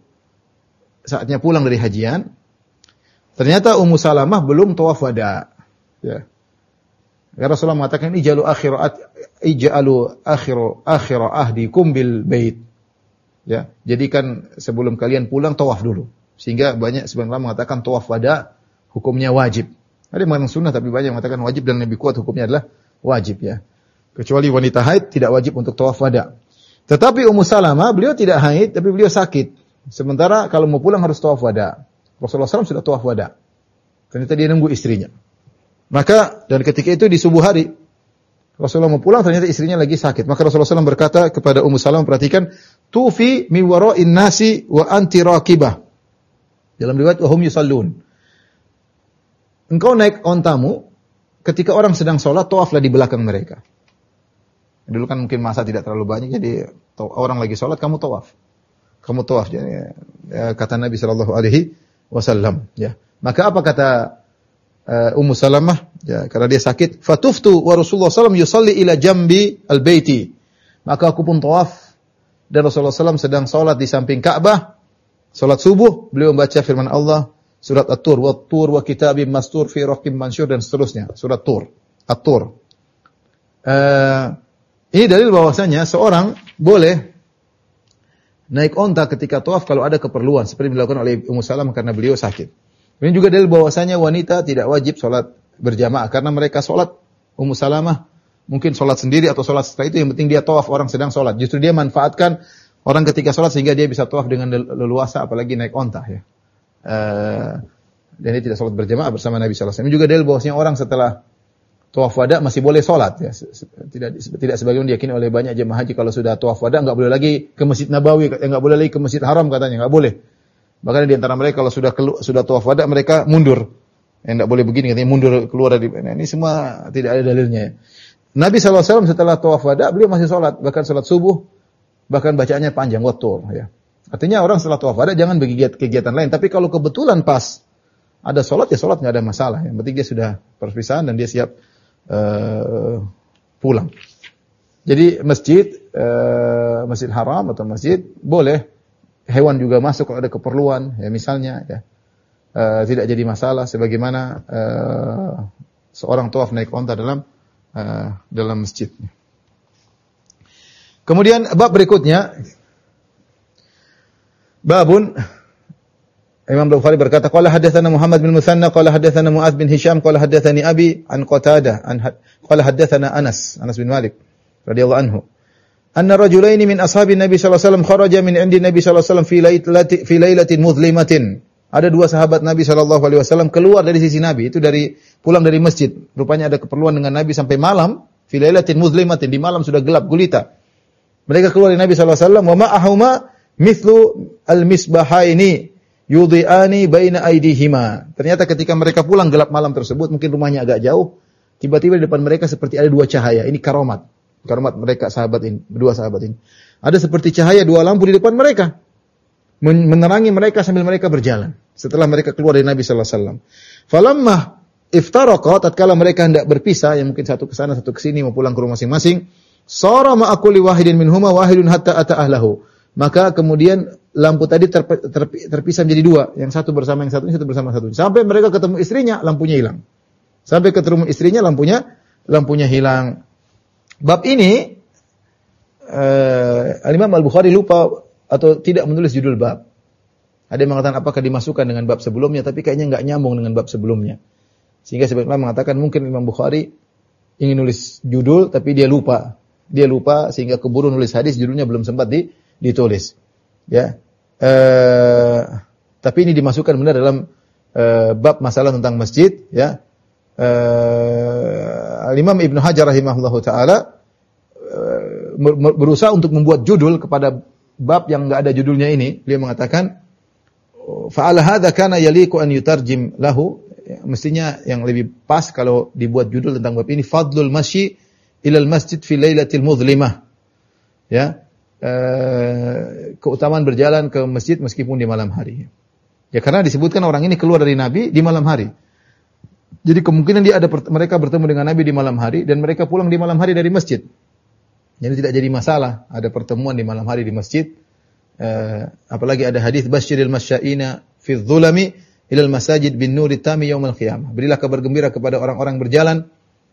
Saatnya pulang dari hajian. Ternyata Ummu Salamah belum tawaf wada. Ya. Ya Rasulullah mengatakan, ijalu akhirat ijalu akhiru akhiru ahdikum bil bait. Ya, jadikan sebelum kalian pulang tawaf dulu. Sehingga banyak sebenarnya mengatakan tawaf wada hukumnya wajib. Ada yang mengatakan sunnah, tapi banyak yang mengatakan wajib, dan lebih kuat hukumnya adalah wajib ya. Kecuali wanita haid tidak wajib untuk tawaf wada. Tetapi Ummu Salamah beliau tidak haid, tapi beliau sakit. Sementara kalau mau pulang harus tawaf wada. Rasulullah sallallahu alaihi wasallam sudah tawaf wada. Ternyata dia nunggu istrinya. Maka dan ketika itu di subuh hari Rasulullah mau pulang, ternyata istrinya lagi sakit. Maka Rasulullah sallallahu alaihi wasallam berkata kepada Ummu Salamah, perhatikan, tufi mi wara'in nasi wa anti raqibah. Dalam riwayat wa hum yusallun. Engkau naik ontamu ketika orang sedang sholat, tawaflah di belakang mereka. Dulu kan mungkin masa tidak terlalu banyak, jadi orang lagi sholat kamu tawaf. Kamu tawaf. Jadi, ya, kata Nabi sallallahu alaihi wasallam. Ya. Maka apa kata uh, Ummu Salamah? Ya, karena dia sakit. Fatuftu wa Rasulullah sallallahu alaihi wasallam yusalli ila jambi al-baiti. Maka aku pun tawaf dan Rasulullah sallallahu alaihi wasallam sedang sholat di samping Ka'bah. Sholat subuh, beliau membaca firman Allah, surat At-Tur, wa Tur wa kitabim mastur fi raqim mansyur, dan seterusnya. Surat Tur, At-Tur. Uh, Ini dalil bahwasanya seorang boleh naik onta ketika tawaf kalau ada keperluan, seperti dilakukan oleh Ummu Salamah karena beliau sakit. Ini juga dalil bahwasanya wanita tidak wajib sholat berjamaah karena mereka sholat, Ummu Salamah mungkin sholat sendiri atau sholat setelah itu, yang penting dia tawaf, orang sedang sholat. Justru dia manfaatkan orang ketika sholat sehingga dia bisa tawaf dengan leluasa, apalagi naik onta ya. Uh, dan dia tidak sholat berjamaah bersama Nabi sallallahu alaihi wasallam. Ini juga dalil bahwasanya orang setelah tawaf wada masih boleh sholat ya. Tidak tidak sebagaimana diyakini oleh banyak jemaah haji, kalau sudah tawaf wada enggak boleh lagi ke Masjid Nabawi, enggak boleh lagi ke Masjid Haram katanya, enggak boleh. Bahkan di antara mereka kalau sudah kelu, sudah tawaf wada mereka mundur. Ya, enggak boleh begini katanya, mundur keluar dari nah, ini semua tidak ada dalilnya. Nabi sallallahu alaihi wasallam setelah tawaf wada beliau masih sholat, bahkan sholat subuh, bahkan bacaannya panjang watur ya. Artinya orang setelah tawaf wada jangan berkegiatan kegiatan lain, tapi kalau kebetulan pas ada sholat ya sholat enggak ada masalah. Yang penting dia sudah perpisahan dan dia siap Uh, pulang. Jadi masjid, uh, masjid haram atau masjid boleh, hewan juga masuk kalau ada keperluan, ya misalnya, ya uh, tidak jadi masalah. Sebagaimana uh, seorang tawaf naik onta dalam uh, dalam masjid. Kemudian bab berikutnya, babun. Imam Bukhari berkata, qala hadatsana Muhammad bin Musanna qala hadatsana Mu'adz bin Hisham qala hadatsani Abi an Qatadah an qala hadatsana Anas Anas bin Malik radhiyallahu anhu anna rajulaini min ashabin Nabi sallallahu alaihi wasallam kharaja min indi Nabi sallallahu alaihi wasallam fi lailati fi lailatin mudlimatin. Ada dua sahabat Nabi shallallahu alaihi wasallam keluar dari sisi Nabi, itu dari pulang dari masjid. Rupanya ada keperluan dengan Nabi sampai malam, fi lailatin muzlimatin, di malam sudah gelap gulita. Mereka keluar dari Nabi shallallahu alaihi wasallam, wa ma'ahuma mithlu al-misbahaini yudhi'ani baina aydihima. Ternyata ketika mereka pulang gelap malam tersebut, mungkin rumahnya agak jauh, tiba-tiba di depan mereka seperti ada dua cahaya. Ini karomat. Karomat mereka sahabat ini, dua sahabat ini. Ada seperti cahaya dua lampu di depan mereka, menerangi mereka sambil mereka berjalan. Setelah mereka keluar dari Nabi sallallahu alaihi wasallam. Falamma iftaraqa, tatkala mereka hendak berpisah, yang mungkin satu ke sana satu ke sini mau pulang ke rumah masing-masing, sara ma kulli wahidin minhuma wahidun hatta ata ahlahu. Maka kemudian lampu tadi ter, ter, terpisah menjadi dua, yang satu bersama yang satu, satu bersama satu. Sampai mereka ketemu istrinya, lampunya hilang. Sampai ketemu istrinya, lampunya lampunya hilang. Bab ini uh, Al-Imam Al-Bukhari lupa atau tidak menulis judul bab. Ada yang mengatakan apakah dimasukkan dengan bab sebelumnya, tapi kayaknya enggak nyambung dengan bab sebelumnya. Sehingga sebagian ulama mengatakan mungkin Imam Bukhari ingin nulis judul tapi dia lupa. Dia lupa sehingga keburu nulis hadis, judulnya belum sempat di, ditulis. Ya. Uh, tapi ini dimasukkan benar dalam uh, bab masalah tentang masjid, ya. Uh, Al-Imam Ibnu Hajar rahimahullahu taala uh, berusaha untuk membuat judul kepada bab yang enggak ada judulnya ini. Dia mengatakan fa'ala hadza kana yaliqu an yutarjim lahu, ya, mestinya yang lebih pas kalau dibuat judul tentang bab ini fadlul masyi ilal masjid fi lailatil muzlimah. Ya. Uh, keutamaan berjalan ke masjid meskipun di malam hari. Ya karena disebutkan orang ini keluar dari Nabi di malam hari. Jadi kemungkinan dia ada mereka bertemu dengan Nabi di malam hari dan mereka pulang di malam hari dari masjid. Jadi tidak jadi masalah ada pertemuan di malam hari di masjid. Uh, apalagi ada hadis basyiril masyaina fi dzulami ilal masajid bin nuri tami yaumil qiyamah. Berilah kabar gembira kepada orang-orang berjalan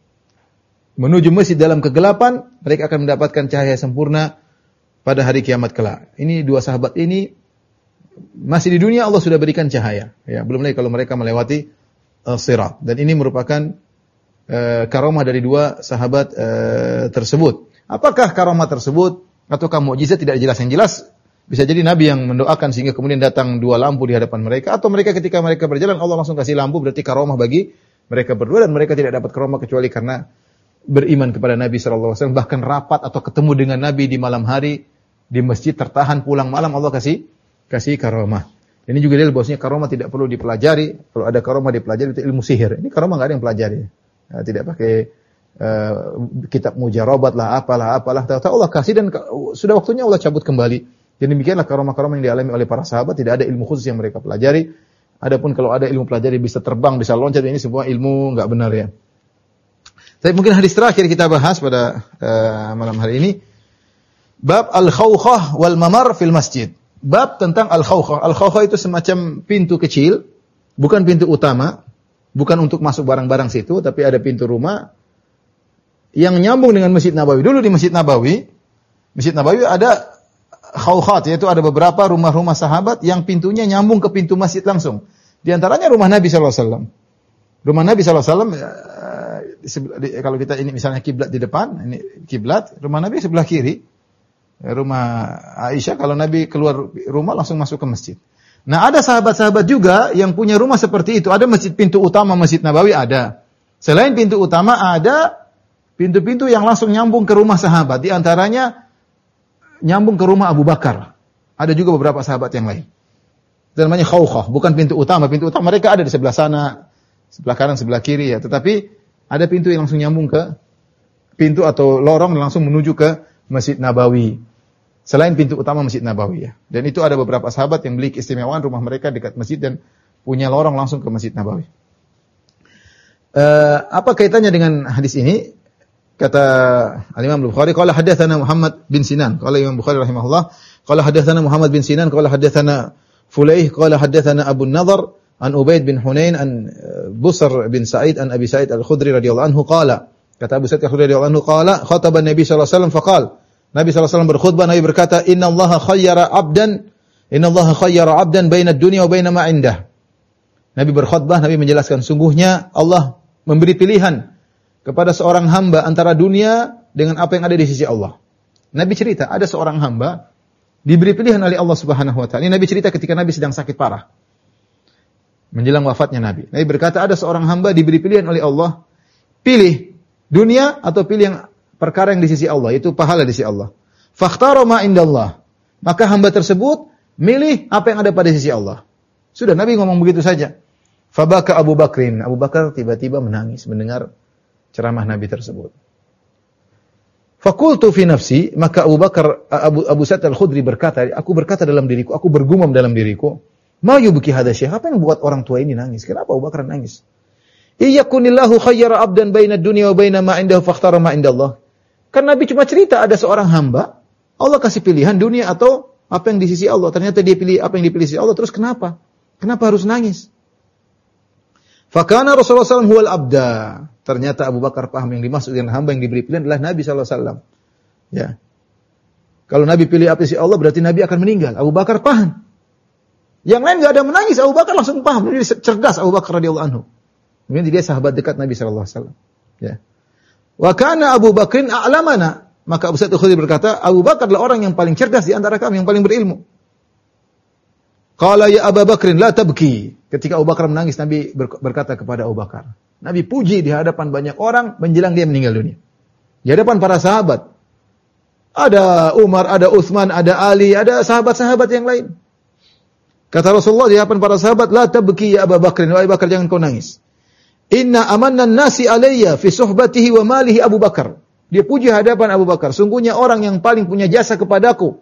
menuju masjid dalam kegelapan, mereka akan mendapatkan cahaya sempurna pada hari kiamat kelak. Ini dua sahabat ini masih di dunia Allah sudah berikan cahaya. Ya, belum lagi kalau mereka melewati uh, sirat. Dan ini merupakan uh, karamah dari dua sahabat uh, tersebut. Apakah karamah tersebut ataukah mukjizat tidak jelas? Yang jelas bisa jadi Nabi yang mendoakan sehingga kemudian datang dua lampu di hadapan mereka, atau mereka ketika mereka berjalan Allah langsung kasih lampu, berarti karamah bagi mereka berdua dan mereka tidak dapat karamah kecuali karena beriman kepada Nabi sallallahu alaihi wasallam, bahkan rapat atau ketemu dengan Nabi di malam hari di masjid, tertahan pulang malam, Allah kasih kasih karamah. Ini juga dalil bahwasanya karamah tidak perlu dipelajari. Kalau ada karamah dipelajari itu ilmu sihir. Ini karamah enggak ada yang pelajari. Nah, tidak pakai uh, kitab mujarabat lah, apalah apalah. Tahu Allah kasih dan sudah waktunya Allah cabut kembali. Jadi demikianlah karamah-karamah yang dialami oleh para sahabat, tidak ada ilmu khusus yang mereka pelajari. Adapun kalau ada ilmu pelajari bisa terbang, bisa loncat, ini semua ilmu enggak benar ya. Tapi mungkin hadis terakhir kita bahas pada uh, malam hari ini. Bab al-khawkhah wal mamar fil masjid. Bab tentang al-khawkhah. Al-khawkhah itu semacam pintu kecil, bukan pintu utama, bukan untuk masuk barang-barang situ, tapi ada pintu rumah yang nyambung dengan Masjid Nabawi. Dulu di Masjid Nabawi, Masjid Nabawi ada khawkhat, yaitu ada beberapa rumah-rumah sahabat yang pintunya nyambung ke pintu masjid langsung. Di antaranya rumah Nabi sallallahu alaihi wasallam. Rumah Nabi sallallahu alaihi wasallam, kalau kita ini misalnya kiblat di depan, ini kiblat, rumah Nabi sebelah kiri. Rumah Aisyah, kalau Nabi keluar rumah langsung masuk ke masjid. Nah, ada sahabat-sahabat juga yang punya rumah seperti itu. Ada masjid pintu utama Masjid Nabawi ada. Selain pintu utama ada pintu-pintu yang langsung nyambung ke rumah sahabat. Di antaranya nyambung ke rumah Abu Bakar. Ada juga beberapa sahabat yang lain. Itu namanya khawkhah, bukan pintu utama. Pintu utama mereka ada di sebelah sana, sebelah kanan, sebelah kiri ya. Tetapi ada pintu yang langsung nyambung ke pintu atau lorong yang langsung menuju ke Masjid Nabawi. Selain pintu utama Masjid Nabawi ya. Dan itu ada beberapa sahabat yang memiliki keistimewaan rumah mereka dekat masjid dan punya lorong langsung ke Masjid Nabawi. Uh, apa kaitannya dengan hadis ini? Kata Al-Imam Al-Bukhari, qala hadatsana Muhammad bin Sinan. Qala Imam Bukhari rahimahullah, qala hadatsana Muhammad bin Sinan, qala hadatsana Fulaih, qala hadatsana Abu Nadhr an Ubaid bin Hunain an Busr bin Sa'id an Abi Sa'id Al-Khudri radhiyallahu anhu qala. Kata Abu Sa'id Al-Khudri radhiyallahu anhu qala, khataba Nabi sallallahu alaihi wasallam faqala, Nabi sallallahu alaihi wasallam berkhutbah, Nabi berkata, "Innallaha khayyara 'abdan, innallaha khayyara 'abdan baina ad-dunya wa baina ma 'indah." Nabi berkhutbah, Nabi menjelaskan sungguhnya Allah memberi pilihan kepada seorang hamba antara dunia dengan apa yang ada di sisi Allah. Nabi cerita, ada seorang hamba diberi pilihan oleh Allah Subhanahu wa taala. Ini Nabi cerita ketika Nabi sedang sakit parah. menjelang wafatnya Nabi. Nabi berkata, ada seorang hamba diberi pilihan oleh Allah, pilih dunia atau pilih yang perkara yang di sisi Allah, itu pahala di sisi Allah. Fakhtara ma indallah. Maka hamba tersebut milih apa yang ada pada sisi Allah. Sudah, Nabi ngomong begitu saja. Fabaka Abu Bakrin. Abu Bakar tiba-tiba menangis mendengar ceramah Nabi tersebut. Fakultu fi nafsi, maka Abu Bakar Abu Abu Sa'id Al-Khudri berkata, aku berkata dalam diriku, aku bergumam dalam diriku, ma yubki hadha syekh? Apa yang buat orang tua ini nangis? Kenapa Abu Bakar nangis? Iyakunillahu khayyara abdan baina dunya wa baina ma indahu fakhtara ma indallah. Kan Nabi cuma cerita ada seorang hamba, Allah kasih pilihan dunia atau apa yang di sisi Allah. Ternyata dia pilih apa yang dipilih sisi Allah. Terus kenapa? Kenapa harus nangis? Fakana Rasulullah sallallahu alaihi wasallam huwal abda. Ternyata Abu Bakar paham yang dimaksud dengan hamba yang diberi pilihan adalah Nabi sallallahu alaihi wasallam. Ya. Kalau Nabi pilih apa sisi Allah berarti Nabi akan meninggal. Abu Bakar paham. Yang lain enggak ada menangis, Abu Bakar langsung paham. Dia cerdas Abu Bakar radhiyallahu anhu. Kemudian dia sahabat dekat Nabi sallallahu alaihi wasallam. Ya. Wa kana Abu Bakrin a'lamana. Maka Abu Sa'id Al-Khudri berkata, Abu Bakar adalah orang yang paling cerdas di antara kami, yang paling berilmu. Qala ya Abu Bakrin la tabki. Ketika Abu Bakar menangis, Nabi berkata kepada Abu Bakar. Nabi puji di hadapan banyak orang menjelang dia meninggal dunia. Di hadapan para sahabat. Ada Umar, ada Utsman, ada Ali, ada sahabat-sahabat yang lain. Kata Rasulullah di hadapan para sahabat, la tabki ya Abu Bakrin. Wahai Bakar, jangan kau nangis. Inna amanna nasi alayya fi suhbatihi wa malihi Abu Bakar. Dia puji hadapan Abu Bakar. Sungguhnya orang yang paling punya jasa kepadaku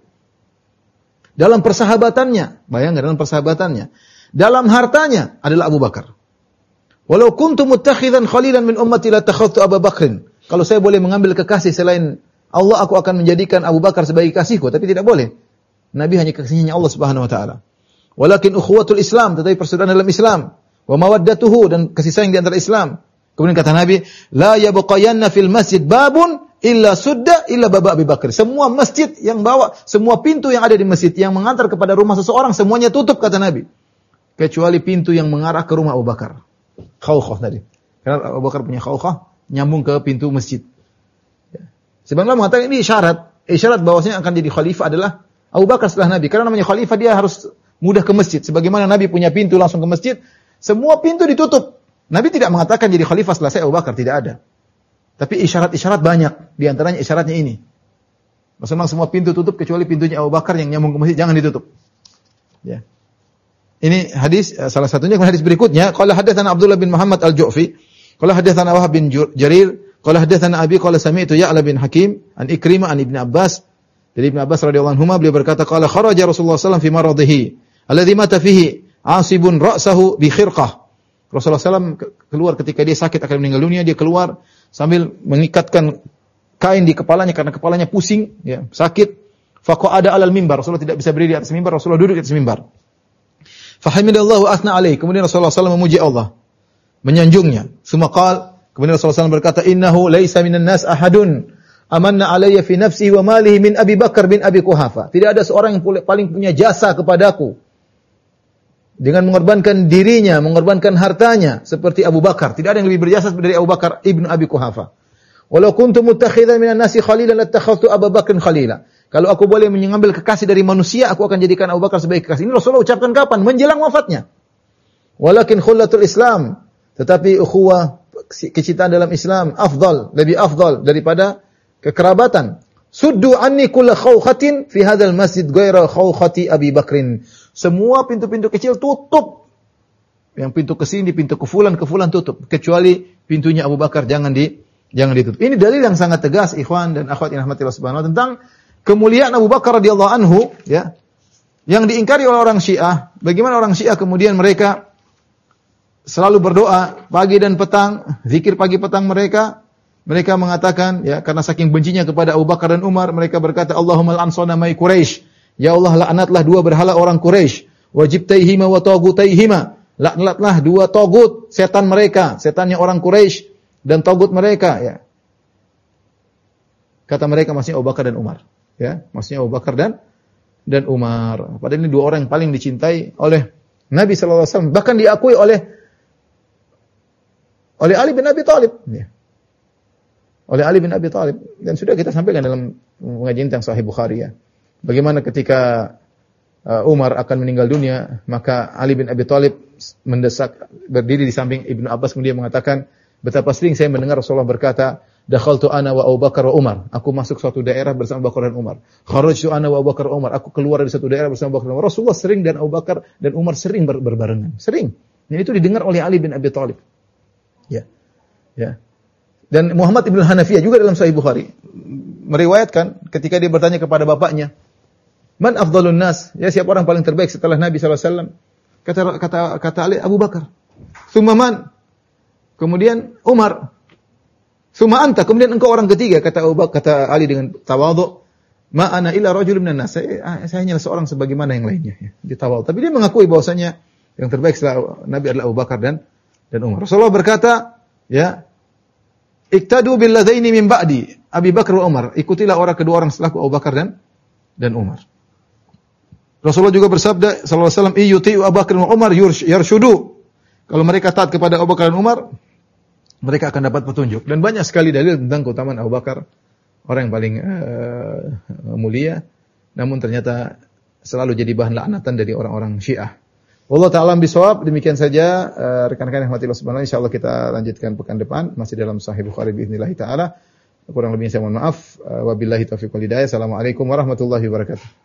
dalam persahabatannya. Bayangkan dalam persahabatannya. Dalam hartanya adalah Abu Bakar. Walau kuntu muttakhidan khalilan min ummati la takhadtu Abu Bakrin. Kalau saya boleh mengambil kekasih selain Allah, aku akan menjadikan Abu Bakar sebagai kasihku. Tapi tidak boleh. Nabi hanya kekasihnya Allah Subhanahu wa taala. Walakin ukhuwatul Islam, tetapi persaudaraan dalam Islam. Wa mawaddatuhu, dan kasih sayang di antara Islam. Kemudian kata Nabi, la yabqayanna fil masjid babun illa sudda illa baba Abu Bakar. Semua masjid yang bawa, semua pintu yang ada di masjid yang mengantar kepada rumah seseorang semuanya tutup, kata Nabi. Kecuali pintu yang mengarah ke rumah Abu Bakar. Khawkhah tadi. Karena Abu Bakar punya khawkhah nyambung ke pintu masjid. Ya. Sebenarnya mengatakan ini isyarat, isyarat bahwasanya akan jadi khalifah adalah Abu Bakar setelah Nabi. Karena namanya khalifah dia harus mudah ke masjid. Sebagaimana Nabi punya pintu langsung ke masjid, semua pintu ditutup. Nabi tidak mengatakan jadi khalifah setelah saya Abu Bakar, tidak ada. Tapi isyarat-isyarat banyak, di antaranya isyaratnya ini. Maksudnya semua pintu tutup kecuali pintunya Abu Bakar yang nyambung ke masjid, jangan ditutup. Ya. Ini hadis salah satunya. Hadis berikutnya, qala hadatsana Abdullah bin Muhammad Al-Ju'fi, qala hadatsana Wahab bin Jarir, qala hadatsana Abi qala sami'tu Ya'la bin Hakim an Ikrimah an Ibnu Abbas. Dari Ibnu Abbas radhiyallahu anhu beliau berkata, qala kharaja Rasulullah sallallahu alaihi wasallam fi maradhihi alladhi mata fihi asibun ra'sahu bi khirqah. Rasulullah sallallahu alaihi wasallam keluar ketika dia sakit akan meninggal dunia, dia keluar sambil mengikatkan kain di kepalanya karena kepalanya pusing, ya, sakit. Faqa'ada 'alal mimbar. Rasulullah tidak bisa berdiri di atas mimbar, Rasulullah duduk di atas mimbar. Fahamidallahu asna alaihi. Kemudian Rasulullah sallallahu alaihi wasallam memuji Allah, menyanjungnya. Summa qala, kemudian Rasulullah sallallahu alaihi wasallam berkata, "Innahu laisa minan nas ahadun amanna alayya fi nafsihi wa malihi min Abi Bakar bin Abi Quhafa." Tidak ada seorang yang paling punya jasa kepadaku dengan mengorbankan dirinya, mengorbankan hartanya seperti Abu Bakar. Tidak ada yang lebih berjasa dari Abu Bakar ibnu Abi Quhafa. Walau kuntu muttakhidan minan nasi khalilan lattakhadhtu Abu Bakrin khalila. Kalau aku boleh mengambil kekasih dari manusia, aku akan jadikan Abu Bakar sebagai kekasih. Ini Rasulullah ucapkan kapan? Menjelang wafatnya. Walakin khullatul Islam, tetapi ukhuwah, kecintaan dalam Islam afdal, lebih afdal daripada kekerabatan. Suddu anni kulla khawkhatin fi hadzal masjid ghaira khawkhati Abi Bakrin. Semua pintu-pintu kecil tutup. Yang pintu ke sini, pintu ke fulan, ke fulan tutup, kecuali pintunya Abu Bakar jangan di jangan ditutup. Ini dalil yang sangat tegas ikhwan dan akhwat yang rahmatillah subhanahu wa taala tentang kemuliaan Abu Bakar radhiyallahu anhu, ya. Yang diingkari oleh orang Syiah. Bagaimana orang Syiah kemudian mereka selalu berdoa pagi dan petang, zikir pagi petang mereka. Mereka mengatakan, ya, karena saking bencinya kepada Abu Bakar dan Umar, mereka berkata, Allahumma al'ansana mai Quraisy. Ya Allah, laknatlah dua berhala orang Quraisy. Wajibtaihima wa tagutaihima. Laknatlah dua togut, setan mereka, setannya orang Quraisy dan togut mereka, ya. Kata mereka maksudnya Abu Bakar dan Umar, ya, maksudnya Abu Bakar dan dan Umar. Padahal ini dua orang yang paling dicintai oleh Nabi sallallahu alaihi wasallam, bahkan diakui oleh oleh Ali bin Abi Thalib, ya. Oleh Ali bin Abi Thalib, dan sudah kita sampaikan dalam pengajian tentang Sahih Bukhari, ya. Bagaimana ketika uh, Umar akan meninggal dunia, maka Ali bin Abi Thalib mendesak berdiri di samping Ibnu Abbas kemudian mengatakan, betapa sering saya mendengar Rasulullah berkata, dakhaltu ana wa Abu Bakar wa Umar. Aku masuk suatu daerah bersama Abu Bakar dan Umar. Kharajtu ana wa Abu Bakar wa Umar. Aku keluar dari suatu daerah bersama Abu Bakar dan Umar. Rasulullah sering dan Abu Bakar dan Umar sering ber berbarengan. Sering. Dan itu didengar oleh Ali bin Abi Thalib. Ya. Ya. Dan Muhammad ibn Hanafiyah juga dalam Sahih Bukhari meriwayatkan ketika dia bertanya kepada bapaknya, "Man afdhalun nas?" Ya, siapa orang paling terbaik setelah Nabi sallallahu alaihi wasallam? Kata kata kata Ali, Abu Bakar. "Tsumma man?" Kemudian Umar. "Tsumma anta." Kemudian engkau orang ketiga, kata Abu Bakar, kata Ali dengan tawadhu, "Ma ana illa rajulun minan nas." Saya, saya hanya seorang sebagaimana yang lainnya, ya. Dia tawadhu. Tapi dia mengakui bahwasanya yang terbaik setelah Nabi adalah Abu Bakar dan dan Umar. Rasulullah berkata, ya, "Iktadu bil ladaini min ba'di, Abi Bakar wa Umar." Ikutilah orang kedua orang setelahku, Abu Bakar dan dan Umar. Rasulullah juga bersabda sallallahu alaihi wasallam, "Iyuti'u Abu Bakar wa Umar yarshudu." Kalau mereka taat kepada Abu Bakar dan Umar, mereka akan dapat petunjuk. Dan banyak sekali dalil tentang keutamaan Abu Bakar, orang yang paling uh, mulia, namun ternyata selalu jadi bahan laknatan dari orang-orang Syiah. Wallahu ta'ala bisawab. Demikian saja uh, rekan-rekan yang rahmatillah subhanahu, insyaallah kita lanjutkan pekan depan masih dalam Sahih Bukhari باذنillah taala. Kurang lebihnya saya mohon maaf. Uh, wabillahi taufiq wal hidayah. Assalamualaikum warahmatullahi wabarakatuh.